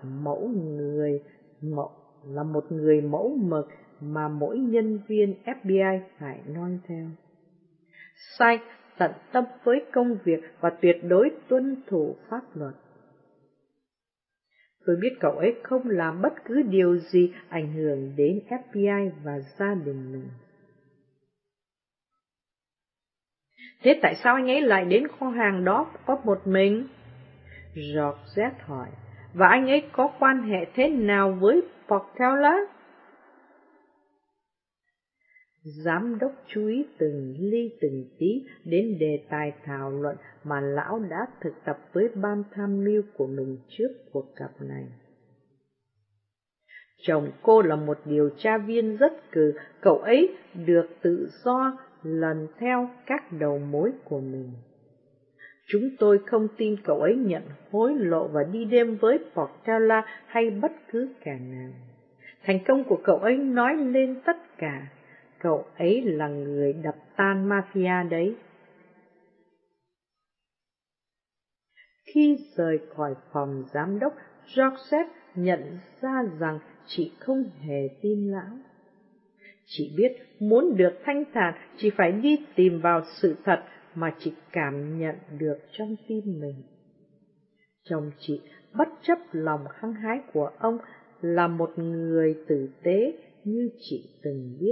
người mẫu mực mà mỗi nhân viên FBI phải noi theo. Sai tận tâm với công việc và tuyệt đối tuân thủ pháp luật. Tôi biết cậu ấy không làm bất cứ điều gì ảnh hưởng đến FBI và gia đình mình. Thế tại sao anh ấy lại đến kho hàng đó có một mình? Georgette hỏi. Và anh ấy có quan hệ thế nào với Portela? Giám đốc chú ý từng ly từng tí đến đề tài thảo luận mà lão đã thực tập với ban tham mưu của mình trước cuộc gặp này. Chồng cô là một điều tra viên rất cừ, cậu ấy được tự do lần theo các đầu mối của mình. Chúng tôi không tin cậu ấy nhận hối lộ và đi đêm với Portela hay bất cứ kẻ nào. Thành công của cậu ấy nói lên tất cả. Cậu ấy là người đập tan mafia đấy. Khi rời khỏi phòng giám đốc, Georgette nhận ra rằng chị không hề tin lão. Chị biết muốn được thanh thản, chị phải đi tìm vào sự thật mà chị cảm nhận được trong tim mình. Chồng chị, bất chấp lòng hăng hái của ông, là một người tử tế như chị từng biết.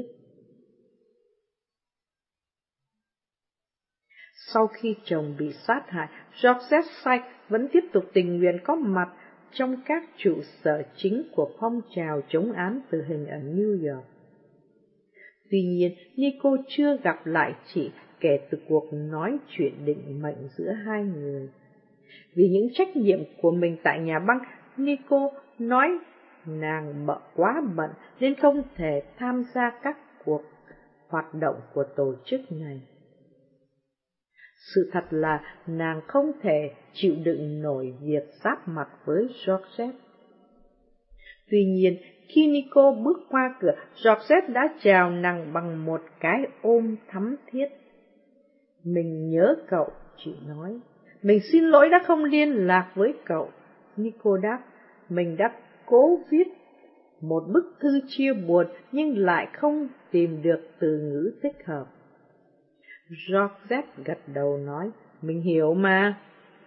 Sau khi chồng bị sát hại, Georgette Sykes vẫn tiếp tục tình nguyện có mặt trong các trụ sở chính của phong trào chống án tử hình ở New York. Tuy nhiên, Nico chưa gặp lại chị kể từ cuộc nói chuyện định mệnh giữa hai người. Vì những trách nhiệm của mình tại nhà băng, Nico nói nàng quá bận nên không thể tham gia các cuộc hoạt động của tổ chức này. Sự thật là nàng không thể chịu đựng nổi việc giáp mặt với Georgette. Tuy nhiên, khi Nico bước qua cửa, Georgette đã chào nàng bằng một cái ôm thắm thiết. Mình nhớ cậu, chị nói. Mình xin lỗi đã không liên lạc với cậu. Nico đáp, mình đã cố viết một bức thư chia buồn nhưng lại không tìm được từ ngữ thích hợp. Georgette gật đầu nói, mình hiểu mà.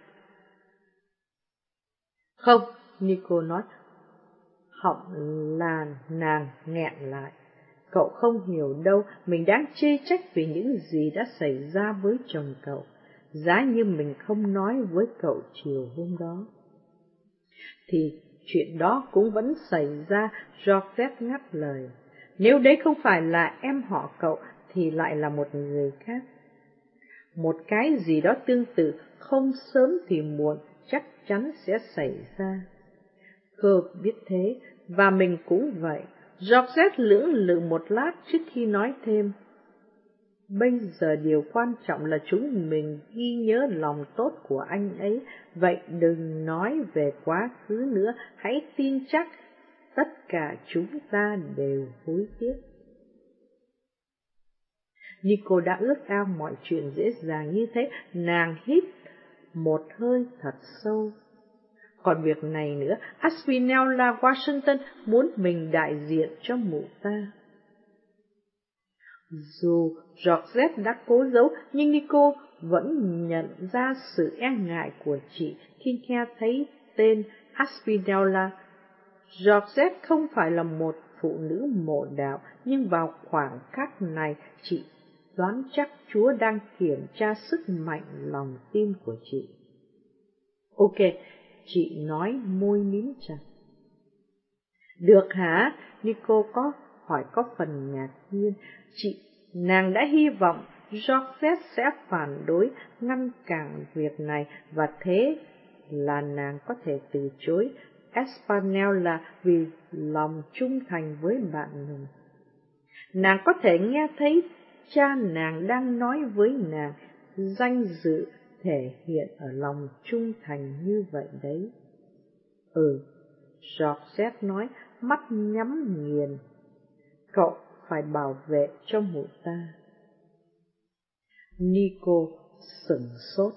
Không, Nico nói, họng là nàng nghẹn lại. Cậu không hiểu đâu, mình đang chê trách vì những gì đã xảy ra với chồng cậu, giá như mình không nói với cậu chiều hôm đó. Thì chuyện đó cũng vẫn xảy ra, Georgette ngắt lời. Nếu đấy không phải là em họ cậu, thì lại là một người khác. Một cái gì đó tương tự, không sớm thì muộn, chắc chắn sẽ xảy ra. Cô biết thế, và mình cũng vậy. Georgette lưỡng lự một lát trước khi nói thêm. Bây giờ điều quan trọng là chúng mình ghi nhớ lòng tốt của anh ấy, vậy đừng nói về quá khứ nữa, hãy tin chắc tất cả chúng ta đều hối tiếc. Nico đã ước ao mọi chuyện dễ dàng như thế, nàng hít một hơi thật sâu. Còn việc này nữa, Aspinall Washington muốn mình đại diện cho mụ ta. Dù Georgette đã cố giấu, nhưng Nico vẫn nhận ra sự e ngại của chị khi nghe thấy tên Aspinall. Georgette không phải là một phụ nữ mộ đạo, nhưng vào khoảng khắc này chị đoán chắc Chúa đang kiểm tra sức mạnh lòng tin của chị. Ok, chị nói môi mím chặt. Được hả? Nico có hỏi có phần ngạc nhiên. Nàng đã hy vọng Georgette sẽ phản đối, ngăn cản việc này, và thế là nàng có thể từ chối Espanella vì lòng trung thành với bạn mình. Nàng có thể nghe thấy cha nàng đang nói với nàng, danh dự thể hiện ở lòng trung thành như vậy đấy. Georgette nói, mắt nhắm nghiền. Cậu phải bảo vệ cho mụ ta. Nico sửng sốt.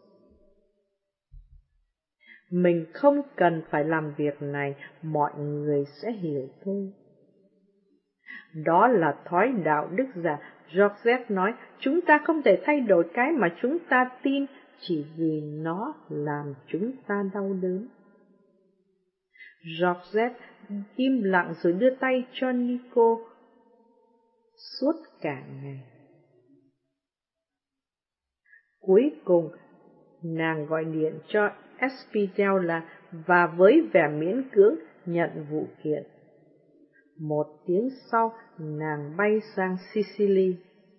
Mình không cần phải làm việc này, mọi người sẽ hiểu thôi. Đó là thói đạo đức giả. Georgette nói, chúng ta không thể thay đổi cái mà chúng ta tin chỉ vì nó làm chúng ta đau đớn. Georgette im lặng rồi đưa tay cho Nico suốt cả ngày. Cuối cùng, nàng gọi điện cho Espanella và với vẻ miễn cưỡng nhận vụ kiện. 1 tiếng sau, nàng bay sang Sicily.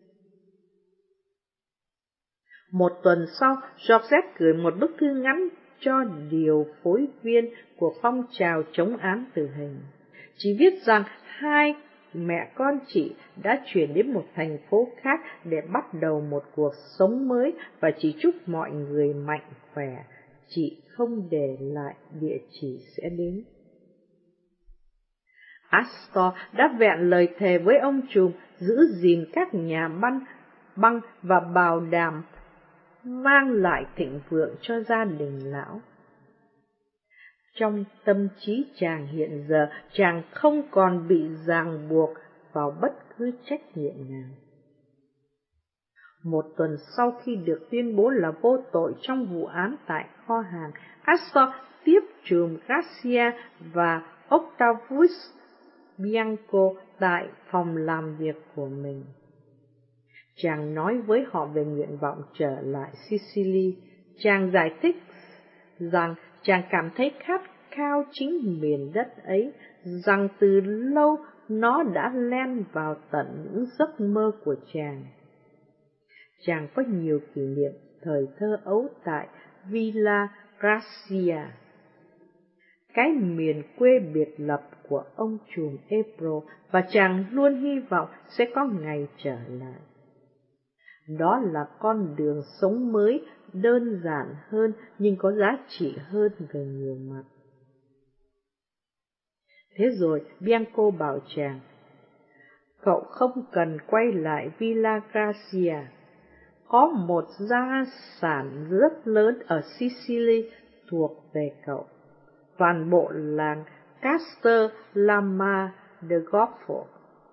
1 tuần sau, Georgette gửi một bức thư ngắn cho điều phối viên của phong trào chống án tử hình. Chỉ viết rằng 2 mẹ con chị đã chuyển đến một thành phố khác để bắt đầu một cuộc sống mới, và chỉ chúc mọi người mạnh khỏe. Chị không để lại địa chỉ sẽ đến. Astor đã vẹn lời thề với ông trùm giữ gìn các nhà băng và bảo đảm mang lại thịnh vượng cho gia đình lão. Trong tâm trí chàng hiện giờ, chàng không còn bị ràng buộc vào bất cứ trách nhiệm nào. 1 tuần sau khi được tuyên bố là vô tội trong vụ án tại kho hàng, Astor tiếp trùm Garcia và Octavius Bianco tại phòng làm việc của mình. Chàng nói với họ về nguyện vọng trở lại Sicily. Chàng giải thích rằng chàng cảm thấy khát khao chính miền đất ấy, rằng từ lâu nó đã len vào tận những giấc mơ của chàng. Chàng có nhiều kỷ niệm thời thơ ấu tại Villa Gracia, cái miền quê biệt lập của ông trùm April, và chàng luôn hy vọng sẽ có ngày trở lại. Đó là con đường sống mới, đơn giản hơn nhưng có giá trị hơn về nhiều mặt. Thế rồi Bianco bảo chàng, cậu không cần quay lại Villa Gracia. Có một gia sản rất lớn ở Sicily thuộc về cậu. Toàn bộ làng Castellamma de Goffo.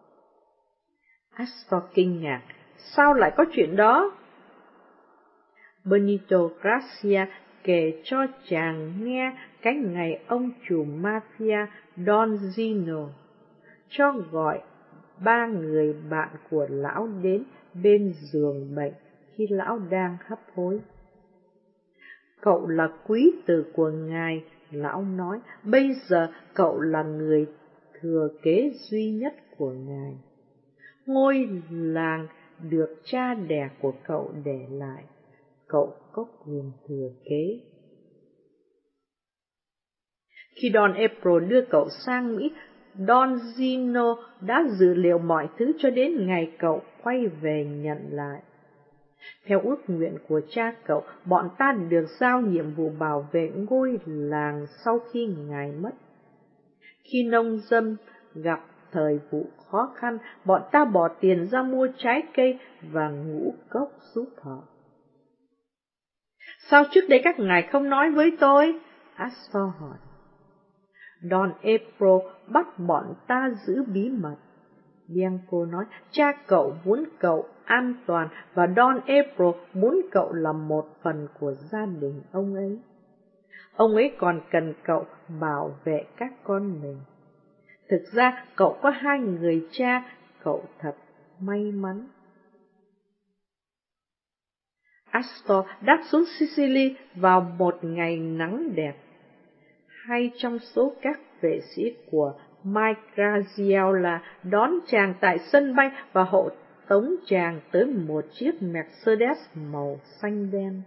Astor kinh ngạc, sao lại có chuyện đó? Benito Gracia kể cho chàng nghe cái ngày ông trùm mafia Don Gino cho gọi 3 người bạn của lão đến bên giường bệnh khi lão đang hấp hối. Cậu là quý tử của ngài, lão nói, bây giờ cậu là người thừa kế duy nhất của ngài. Ngôi làng được cha đẻ của cậu để lại, cậu có quyền thừa kế. Khi Don April đưa cậu sang Mỹ, Don Gino đã dự liệu mọi thứ cho đến ngày cậu quay về nhận lại. Theo ước nguyện của cha cậu, bọn ta được giao nhiệm vụ bảo vệ ngôi làng sau khi ngài mất. Khi nông dân gặp thời vụ khó khăn, bọn ta bỏ tiền ra mua trái cây và ngũ cốc giúp họ. Sao trước đây các ngài không nói với tôi? Astor hỏi. Don April bắt bọn ta giữ bí mật. Bianco nói, cha cậu muốn cậu an toàn và Don April muốn cậu là một phần của gia đình ông ấy. Ông ấy còn cần cậu bảo vệ các con mình. Thực ra cậu có 2 người cha, cậu thật may mắn. Astor đáp xuống Sicily vào một ngày nắng đẹp. Hay trong số các vệ sĩ của Mike đón chàng tại sân bay và hộ tống chàng tới một chiếc Mercedes màu xanh đen.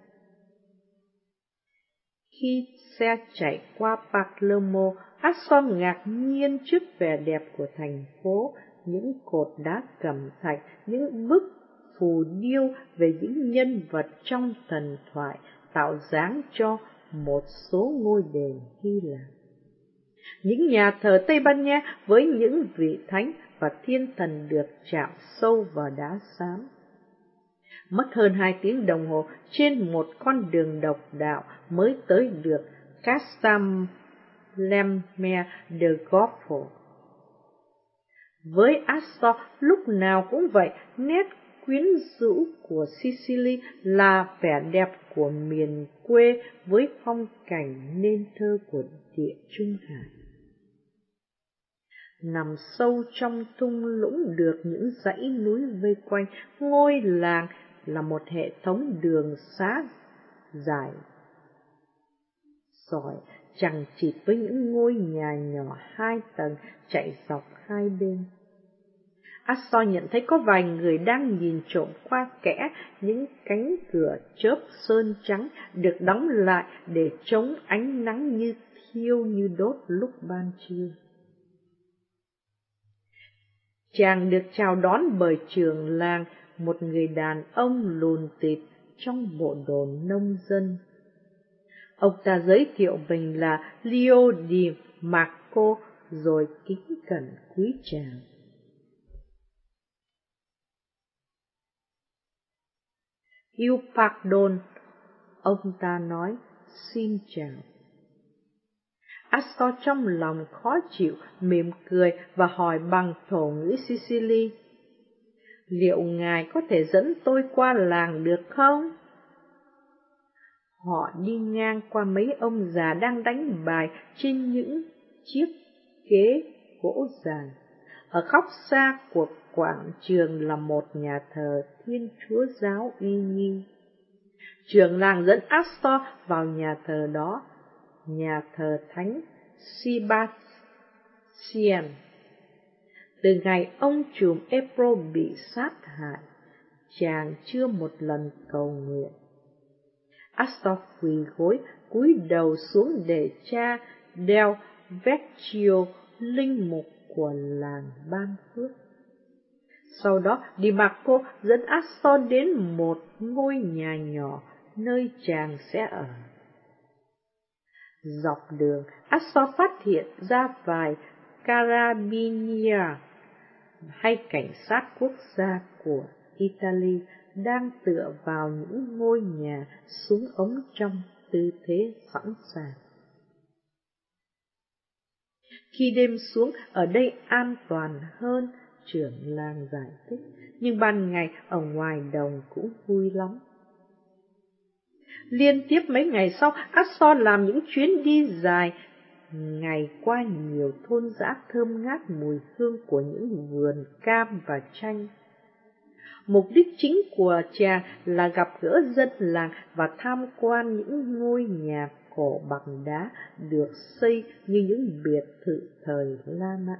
Khi xe chạy qua Palermo, Astor ngạc nhiên trước vẻ đẹp của thành phố, những cột đá cẩm thạch, những bức phù điêu về những nhân vật trong thần thoại tạo dáng cho một số ngôi đền Hy Lạp. Những nhà thờ Tây Ban Nha với những vị thánh và thiên thần được chạm sâu vào đá xám. Mất hơn 2 tiếng đồng hồ trên một con đường độc đạo mới tới được Castellamare de Goffo. Với Astor lúc nào cũng vậy, nét quyến rũ của Sicily là vẻ đẹp của miền quê với phong cảnh nên thơ của Địa Trung Hải. Nằm sâu trong thung lũng được những dãy núi vây quanh, ngôi làng là một hệ thống đường xá dài sỏi chằng chịt với những ngôi nhà nhỏ 2 tầng chạy dọc hai bên. Astor nhận thấy có vài người đang nhìn trộm qua kẽ những cánh cửa chớp sơn trắng được đóng lại để chống ánh nắng như thiêu như đốt lúc ban trưa. Chàng được chào đón bởi trưởng làng, một người đàn ông lùn tịt trong bộ đồ nông dân. Ông ta giới thiệu mình là Leo di Marco rồi kính cẩn cúi chào. "Il pardon", ông ta nói, "xin chào." Astor trong lòng khó chịu, mỉm cười và hỏi bằng thổ ngữ Sicily: "Liệu ngài có thể dẫn tôi qua làng được không?" Họ đi ngang qua mấy ông già đang đánh bài trên những chiếc ghế gỗ dài. Ở góc xa của quảng trường là một nhà thờ Thiên Chúa giáo uy nghi. Trưởng làng dẫn Astor vào nhà thờ đó, nhà thờ Thánh Sebastian. Từ ngày ông trùm Ebro bị sát hại, chàng chưa một lần cầu nguyện. Astor quỳ gối, cúi đầu xuống để cha Del Vecchio, linh mục của làng ban phước. Sau đó, Di Marco dẫn Astor đến một ngôi nhà nhỏ nơi chàng sẽ ở. Dọc đường, Astor phát hiện ra vài carabinieri hay cảnh sát quốc gia của Italy đang tựa vào những ngôi nhà, súng ống trong tư thế sẵn sàng. Khi đêm xuống, ở đây an toàn hơn, trưởng làng giải thích, nhưng ban ngày ở ngoài đồng cũng vui lắm. Liên tiếp mấy ngày sau, Astor làm những chuyến đi dài ngày qua nhiều thôn dã thơm ngát mùi hương của những vườn cam và chanh. Mục đích chính của chàng là gặp gỡ dân làng và tham quan những ngôi nhà cổ bằng đá được xây như những biệt thự thời La Mã.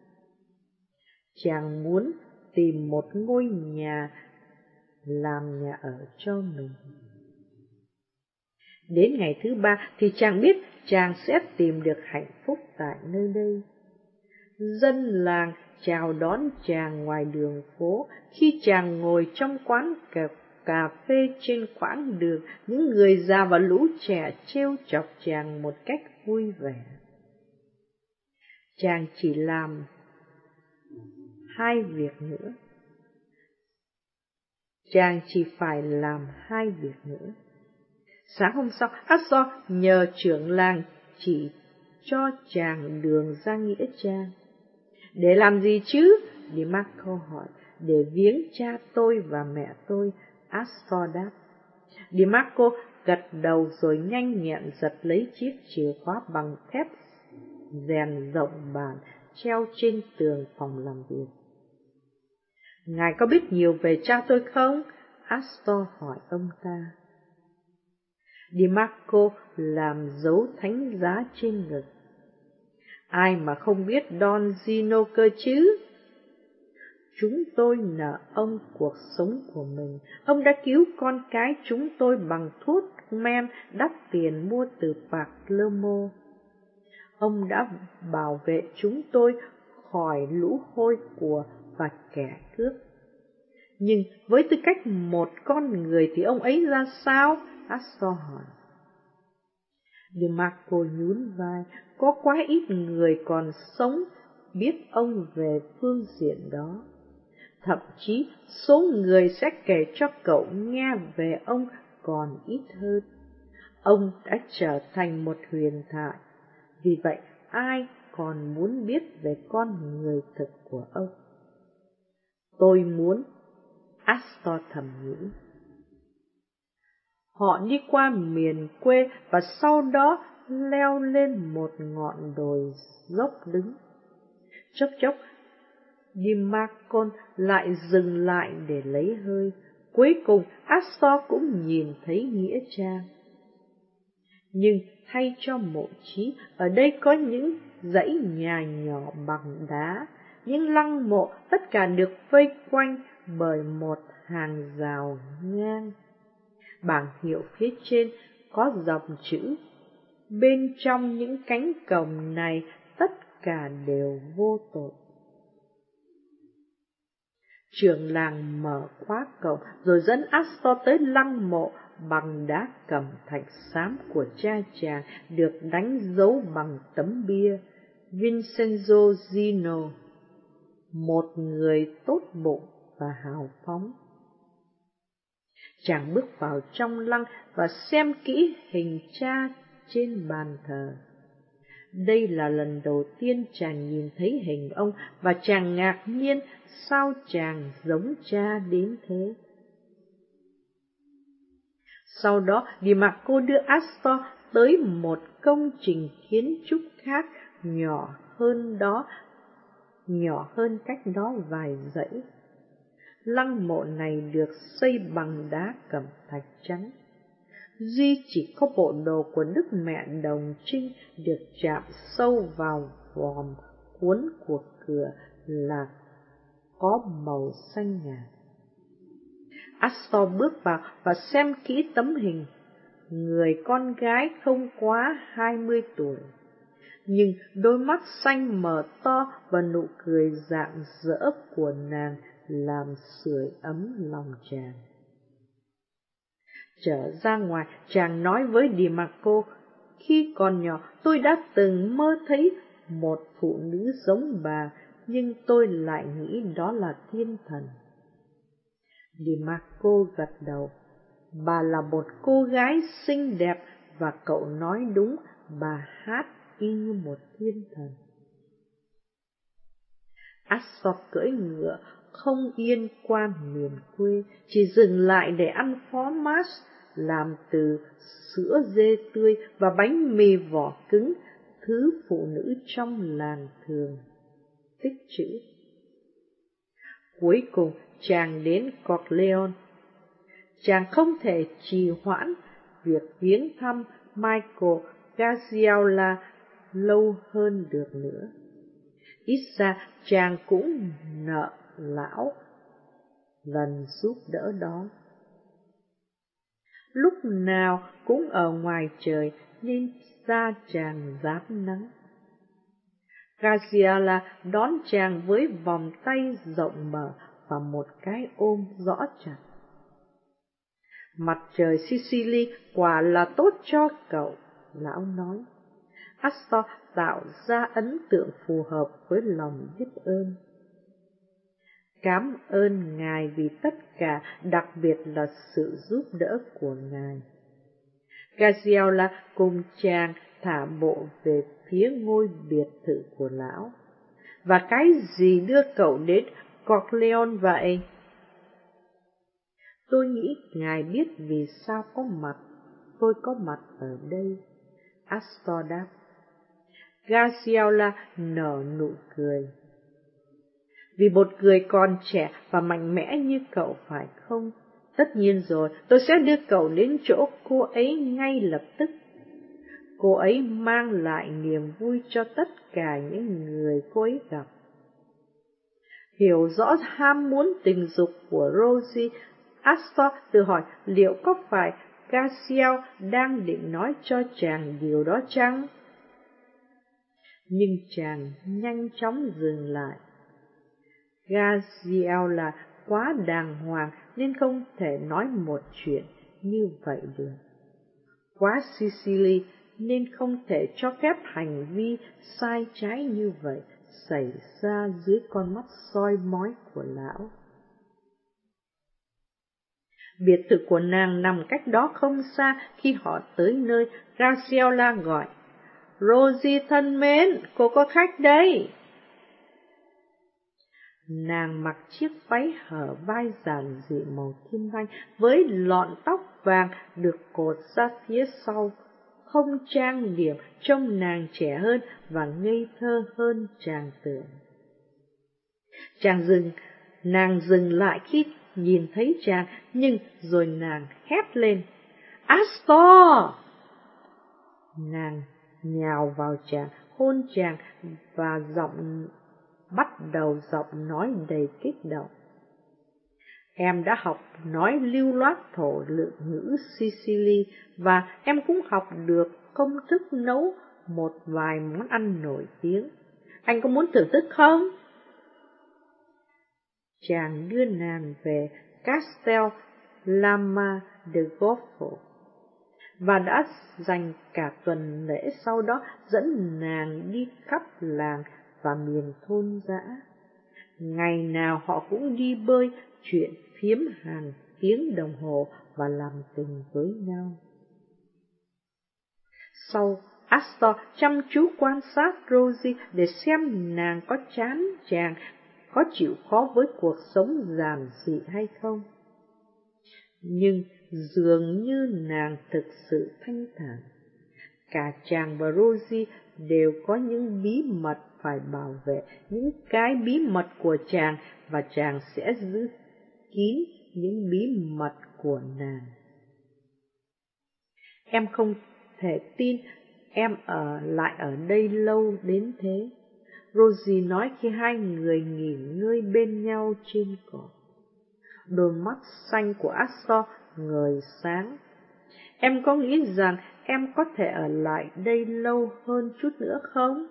Chàng muốn tìm một ngôi nhà làm nhà ở cho mình. Đến ngày thứ 3 thì chàng biết chàng sẽ tìm được hạnh phúc tại nơi đây. Dân làng chào đón chàng ngoài đường phố. Khi chàng ngồi trong quán cà phê trên quãng đường, những người già và lũ trẻ trêu chọc chàng một cách vui vẻ. Chàng chỉ làm 2 việc nữa. Chàng chỉ phải làm 2 việc nữa. Sáng hôm sau, Astor nhờ trưởng làng chỉ cho chàng đường ra nghĩa trang. "Để làm gì chứ?" Di Marco hỏi. "Để viếng cha tôi và mẹ tôi", Astor đáp. Di Marco gật đầu rồi nhanh nhẹn giật lấy chiếc chìa khóa bằng thép rèn rộng bản treo trên tường phòng làm việc. "Ngài có biết nhiều về cha tôi không?" Astor hỏi ông ta. DeMarco làm dấu thánh giá trên ngực. Ai mà không biết Don Gino cơ chứ? Chúng tôi nợ ông cuộc sống của mình. Ông đã cứu con cái chúng tôi bằng thuốc men đắt tiền mua từ Palermo. Ông đã bảo vệ chúng tôi khỏi lũ hôi của và kẻ cướp. Nhưng với tư cách một con người thì ông ấy ra sao? Astor hỏi. DeMarco nhún vai. Có quá ít người còn sống biết ông về phương diện đó. Thậm chí số người sẽ kể cho cậu nghe về ông còn ít hơn. Ông đã trở thành một huyền thoại. Vì vậy ai còn muốn biết về con người thực của ông? Tôi muốn, Astor thầm nghĩ. Họ đi qua miền quê và sau đó leo lên một ngọn đồi dốc đứng. Chốc chốc, DeMarco lại dừng lại để lấy hơi. Cuối cùng, Astor cũng nhìn thấy nghĩa trang. Nhưng thay cho mộ chí, ở đây có những dãy nhà nhỏ bằng đá, những lăng mộ tất cả được vây quanh bởi một hàng rào ngang. Bảng hiệu phía trên có dòng chữ: bên trong những cánh cổng này tất cả đều vô tội. Trưởng làng mở khóa cổng rồi dẫn Astor tới lăng mộ bằng đá cẩm thạch xám của cha chàng, được đánh dấu bằng tấm bia Vincenzo Gino, một người tốt bụng và hào phóng. Chàng bước vào trong lăng và xem kỹ hình cha trên bàn thờ. Đây là lần đầu tiên chàng nhìn thấy hình ông và chàng ngạc nhiên sao chàng giống cha đến thế. Sau đó, DeMarco đưa Astor tới một công trình kiến trúc khác nhỏ hơn cách đó vài dãy. Lăng mộ này được xây bằng đá cẩm thạch trắng. Duy chỉ có bộ đồ của Đức Mẹ Đồng Trinh được chạm sâu vào vòm cuốn của cửa là có màu xanh ngà. Astor bước vào và xem kỹ tấm hình. Người con gái không quá 20 tuổi, nhưng đôi mắt xanh mở to và nụ cười rạng rỡ của nàng làm sưởi ấm lòng chàng. Trở ra ngoài, chàng nói với DeMarco, khi còn nhỏ tôi đã từng mơ thấy một phụ nữ giống bà, nhưng tôi lại nghĩ đó là thiên thần. DeMarco gật đầu. Bà là một cô gái xinh đẹp và cậu nói đúng, bà hát y như một thiên thần. Astor cưỡi ngựa không yên qua miền quê, chỉ dừng lại để ăn phó mát làm từ sữa dê tươi và bánh mì vỏ cứng, thứ phụ nữ trong làng thường tích trữ. Cuối cùng chàng đến Corleone. Chàng không thể trì hoãn việc viếng thăm Michael Gazziola lâu hơn được nữa. Ít ra chàng cũng nợ lão lần giúp đỡ đó. Lúc nào cũng ở ngoài trời nên da chàng rát nắng. Gazziola đón chàng với vòng tay rộng mở và một cái ôm rõ chặt. Mặt trời Sicily quả là tốt cho cậu, lão nói. Astor tạo ra ấn tượng phù hợp với lòng biết ơn. Cảm ơn Ngài vì tất cả, đặc biệt là sự giúp đỡ của Ngài. Gazziola cùng chàng thả bộ về phía ngôi biệt thự của lão. Và cái gì đưa cậu đến Corleone vậy? Tôi nghĩ Ngài biết vì sao tôi có mặt ở đây. Astor đáp. Gazziola nở nụ cười. Vì một người còn trẻ và mạnh mẽ như cậu phải không? Tất nhiên rồi, tôi sẽ đưa cậu đến chỗ cô ấy ngay lập tức. Cô ấy mang lại niềm vui cho tất cả những người cô ấy gặp. Hiểu rõ ham muốn tình dục của Rosie, Astor tự hỏi liệu có phải Gaziel đang định nói cho chàng điều đó chăng? Nhưng chàng nhanh chóng dừng lại. Gaziel là quá đàng hoàng nên không thể nói một chuyện như vậy được. Quá Cecily nên không thể cho phép hành vi sai trái như vậy xảy ra dưới con mắt soi mói của lão. Biệt thự của nàng nằm cách đó không xa. Khi họ tới nơi, Graciela gọi, Rosie thân mến, cô có khách đây. Nàng mặc chiếc váy hở vai giản dị màu kim thanh với lọn tóc vàng được cột ra phía sau, không trang điểm, trông nàng trẻ hơn và ngây thơ hơn chàng tưởng. Nàng dừng lại khi nhìn thấy chàng, nhưng rồi nàng hét lên, Astor! Nàng nhào vào chàng, hôn chàng và bắt đầu giọng nói đầy kích động. Em đã học nói lưu loát thổ lượng ngữ Sicily và em cũng học được công thức nấu một vài món ăn nổi tiếng. Anh có muốn thưởng thức không? Chàng đưa nàng về Castel Lama de Goffo và đã dành cả tuần lễ sau đó dẫn nàng đi khắp làng và miền thôn dã. Ngày nào họ cũng đi bơi, chuyện phiếm hàng tiếng đồng hồ và làm tình với nhau. Sau, Astor chăm chú quan sát Rosie để xem nàng có chán chàng, có chịu khó với cuộc sống giản dị hay không. Nhưng dường như nàng thực sự thanh thản. Cả chàng và Rosie đều có những bí mật phải bảo vệ, những cái bí mật của chàng, và chàng sẽ giữ kín những bí mật của nàng. Em không thể tin em ở lại ở đây lâu đến thế, Rosie nói khi hai người nghỉ ngơi bên nhau trên cỏ. Đôi mắt xanh của Astor ngời sáng. Em có nghĩ rằng em có thể ở lại đây lâu hơn chút nữa không?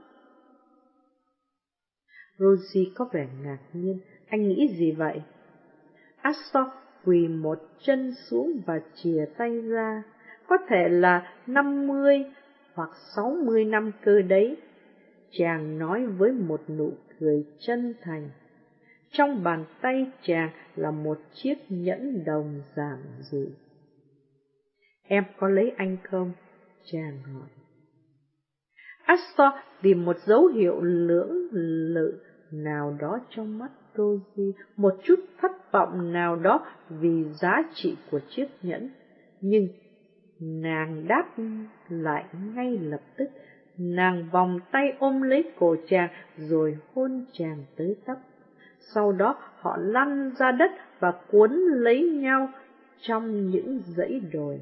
Rosie có vẻ ngạc nhiên. Anh nghĩ gì vậy? Astor quỳ một chân xuống và chìa tay ra. Có thể là 50 hoặc 60 năm cơ đấy. Chàng nói với một nụ cười chân thành. Trong bàn tay chàng là một chiếc nhẫn đồng giản dị. Em có lấy anh không? Chàng hỏi. Astor tìm một dấu hiệu lưỡng lự nào đó trong mắt Rosie, một chút thất vọng nào đó vì giá trị của chiếc nhẫn. Nhưng nàng đáp lại ngay lập tức. Nàng vòng tay ôm lấy cổ chàng rồi hôn chàng tới tấp. Sau đó họ lăn ra đất và cuốn lấy nhau trong những dãy đồi.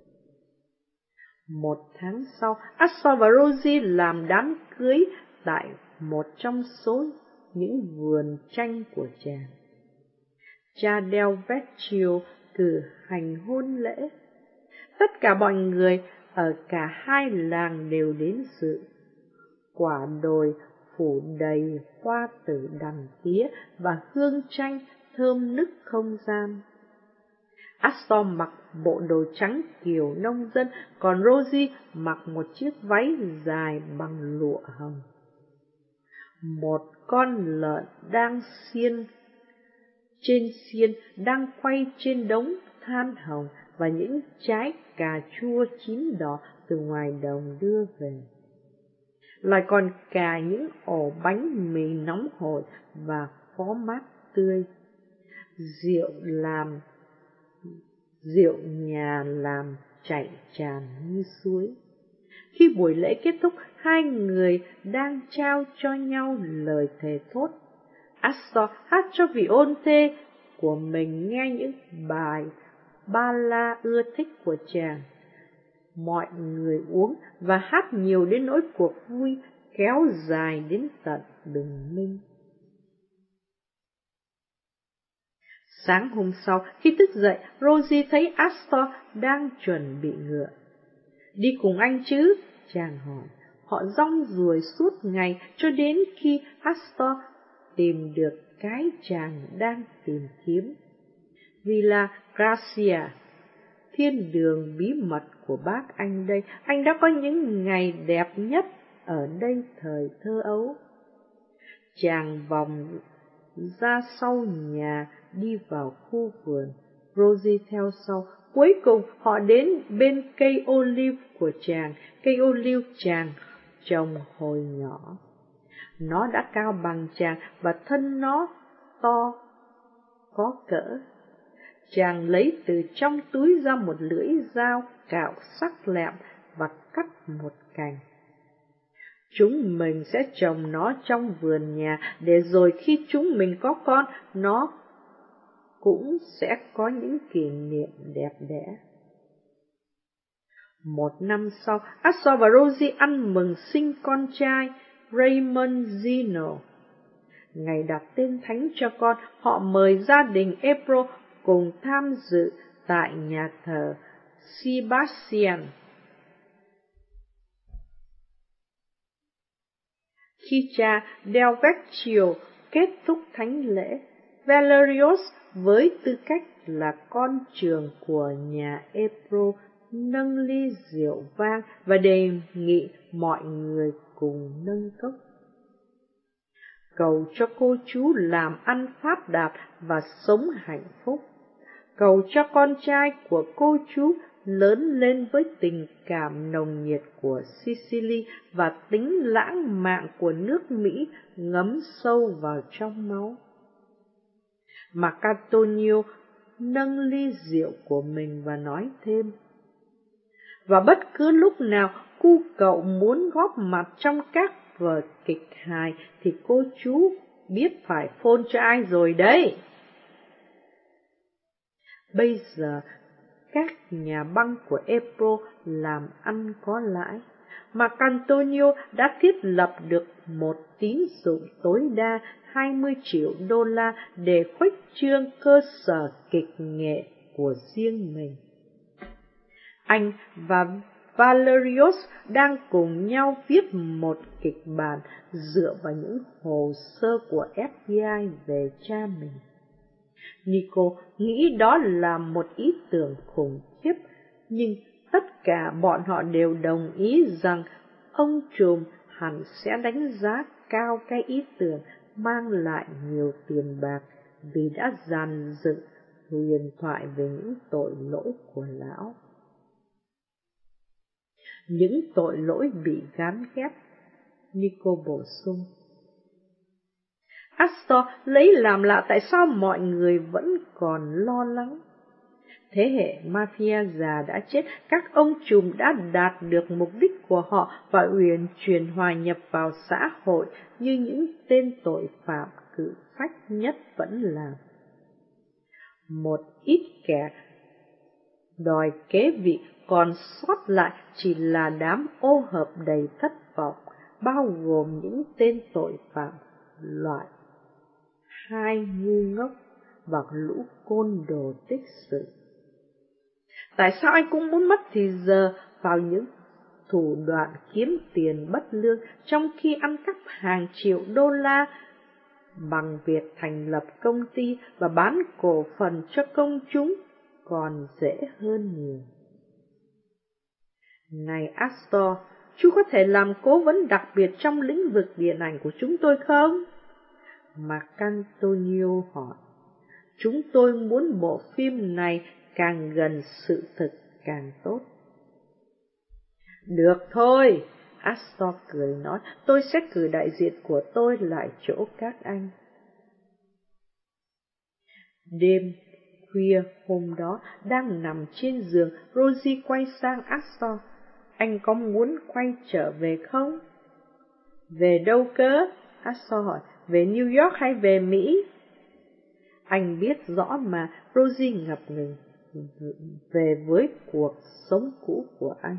Một tháng sau, Astor và Rosie làm đám cưới tại một trong số những vườn tranh của chàng. Cha Del Vecchio cử hành hôn lễ. Tất cả mọi người ở cả hai làng đều đến dự. Quả đồi phủ đầy hoa tử đằng tía và hương tranh thơm nức không gian. Astor mặc bộ đồ trắng kiểu nông dân, còn Rosie mặc một chiếc váy dài bằng lụa hồng. Một con lợn đang trên xiên đang quay trên đống than hồng và những trái cà chua chín đỏ từ ngoài đồng đưa về. Lại còn cả những ổ bánh mì nóng hổi và phó mát tươi. Rượu nhà làm chảy tràn như suối. Khi buổi lễ kết thúc, hai người đang trao cho nhau lời thề thốt. Astor hát cho vị hôn thê của mình nghe những bài ba la ưa thích của chàng. Mọi người uống và hát nhiều đến nỗi cuộc vui kéo dài đến tận bình minh. Sáng hôm sau, khi thức dậy, Rosie thấy Astor đang chuẩn bị ngựa. Đi cùng anh chứ? Chàng hỏi. Họ rong ruổi suốt ngày cho đến khi Astor tìm được cái chàng đang tìm kiếm. Villa Gracia, thiên đường bí mật của bác anh đây. Anh đã có những ngày đẹp nhất ở đây thời thơ ấu. Chàng vòng ra sau nhà, đi vào khu vườn. Rosie theo sau. Cuối cùng họ đến bên cây olive của chàng, cây olive chàng trồng hồi nhỏ. Nó đã cao bằng chàng và thân nó to có cỡ. Chàng lấy từ trong túi ra một lưỡi dao cạo sắc lẹm và cắt một cành. Chúng mình sẽ trồng nó trong vườn nhà, để rồi khi chúng mình có con, nó cũng sẽ có những kỷ niệm đẹp đẽ. Một năm sau, Astor và Rosie ăn mừng sinh con trai Raymond Zeno. Ngày đặt tên thánh cho con, họ mời gia đình April cùng tham dự tại nhà thờ Sebastian. Khi cha Del Vecchio kết thúc thánh lễ, Valerius với tư cách là con trưởng của nhà April nâng ly rượu vang và đề nghị mọi người cùng nâng cốc. Cầu cho cô chú làm ăn phát đạt và sống hạnh phúc. Cầu cho con trai của cô chú lớn lên với tình cảm nồng nhiệt của Sicily và tính lãng mạn của nước Mỹ ngấm sâu vào trong máu. Marcantonio nâng ly rượu của mình và nói thêm: và bất cứ lúc nào cu cậu muốn góp mặt trong các vở kịch hài thì cô chú biết phải phone cho ai rồi đấy. Bây giờ các nhà băng của April làm ăn có lãi. Marcantonio đã thiết lập được một tín dụng tối đa 20 triệu đô la để khuếch trương cơ sở kịch nghệ của riêng mình. Anh và Valerius đang cùng nhau viết một kịch bản dựa vào những hồ sơ của FBI về cha mình. Nico nghĩ đó là một ý tưởng khủng khiếp, nhưng tất cả bọn họ đều đồng ý rằng ông trùm hẳn sẽ đánh giá cao cái ý tưởng mang lại nhiều tiền bạc vì đã dàn dựng huyền thoại về những tội lỗi của lão. Những tội lỗi bị gán ghép, Nico bổ sung. Astor lấy làm lạ tại sao mọi người vẫn còn lo lắng. Thế hệ mafia già đã chết, các ông trùm đã đạt được mục đích của họ và uyển chuyển hòa nhập vào xã hội như những tên tội phạm cự phách nhất vẫn làm. Một ít kẻ đòi kế vị còn sót lại chỉ là đám ô hợp đầy thất vọng, bao gồm những tên tội phạm loại hai ngu ngốc và lũ côn đồ tích sự. Tại sao anh cũng muốn mất thì giờ vào những thủ đoạn kiếm tiền bất lương, trong khi ăn cắp hàng triệu đô la bằng việc thành lập công ty và bán cổ phần cho công chúng còn dễ hơn nhiều. Này Astor, chú có thể làm cố vấn đặc biệt trong lĩnh vực điện ảnh của chúng tôi không? Marcantonio hỏi. Chúng tôi muốn bộ phim này càng gần sự thực càng tốt. Được thôi, Astor cười nói, tôi sẽ cử đại diện của tôi lại chỗ các anh. Đêm khuya hôm đó, đang nằm trên giường, Rosie quay sang Astor. Anh có muốn quay trở về không? Về đâu cơ? Astor hỏi. Về New York hay về Mỹ? Anh biết rõ mà, Rosie ngập ngừng. về với cuộc sống cũ của anh.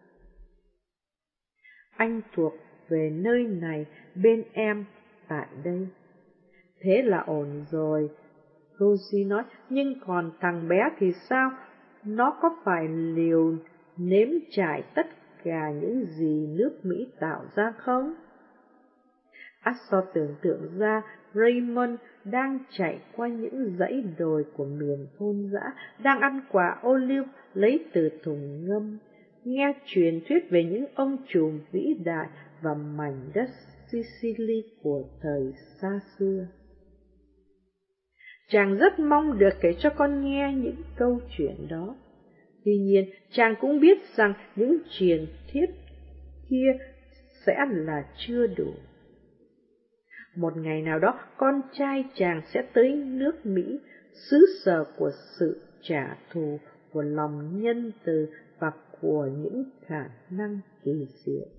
Anh thuộc về nơi này bên em tại đây. Thế là ổn rồi, Rosie nói, nhưng còn thằng bé thì sao? Nó có phải liều nếm trải tất cả những gì nước Mỹ tạo ra không? Astor tưởng tượng ra Raymond đang chạy qua những dãy đồi của miền thôn dã, đang ăn quả olive lấy từ thùng ngâm, nghe truyền thuyết về những ông trùm vĩ đại và mảnh đất Sicily của thời xa xưa. Chàng rất mong được kể cho con nghe những câu chuyện đó. Tuy nhiên, chàng cũng biết rằng những truyền thuyết kia sẽ là chưa đủ. Một ngày nào đó, con trai chàng sẽ tới nước Mỹ, xứ sở của sự trả thù, của lòng nhân từ và của những khả năng kỳ diệu.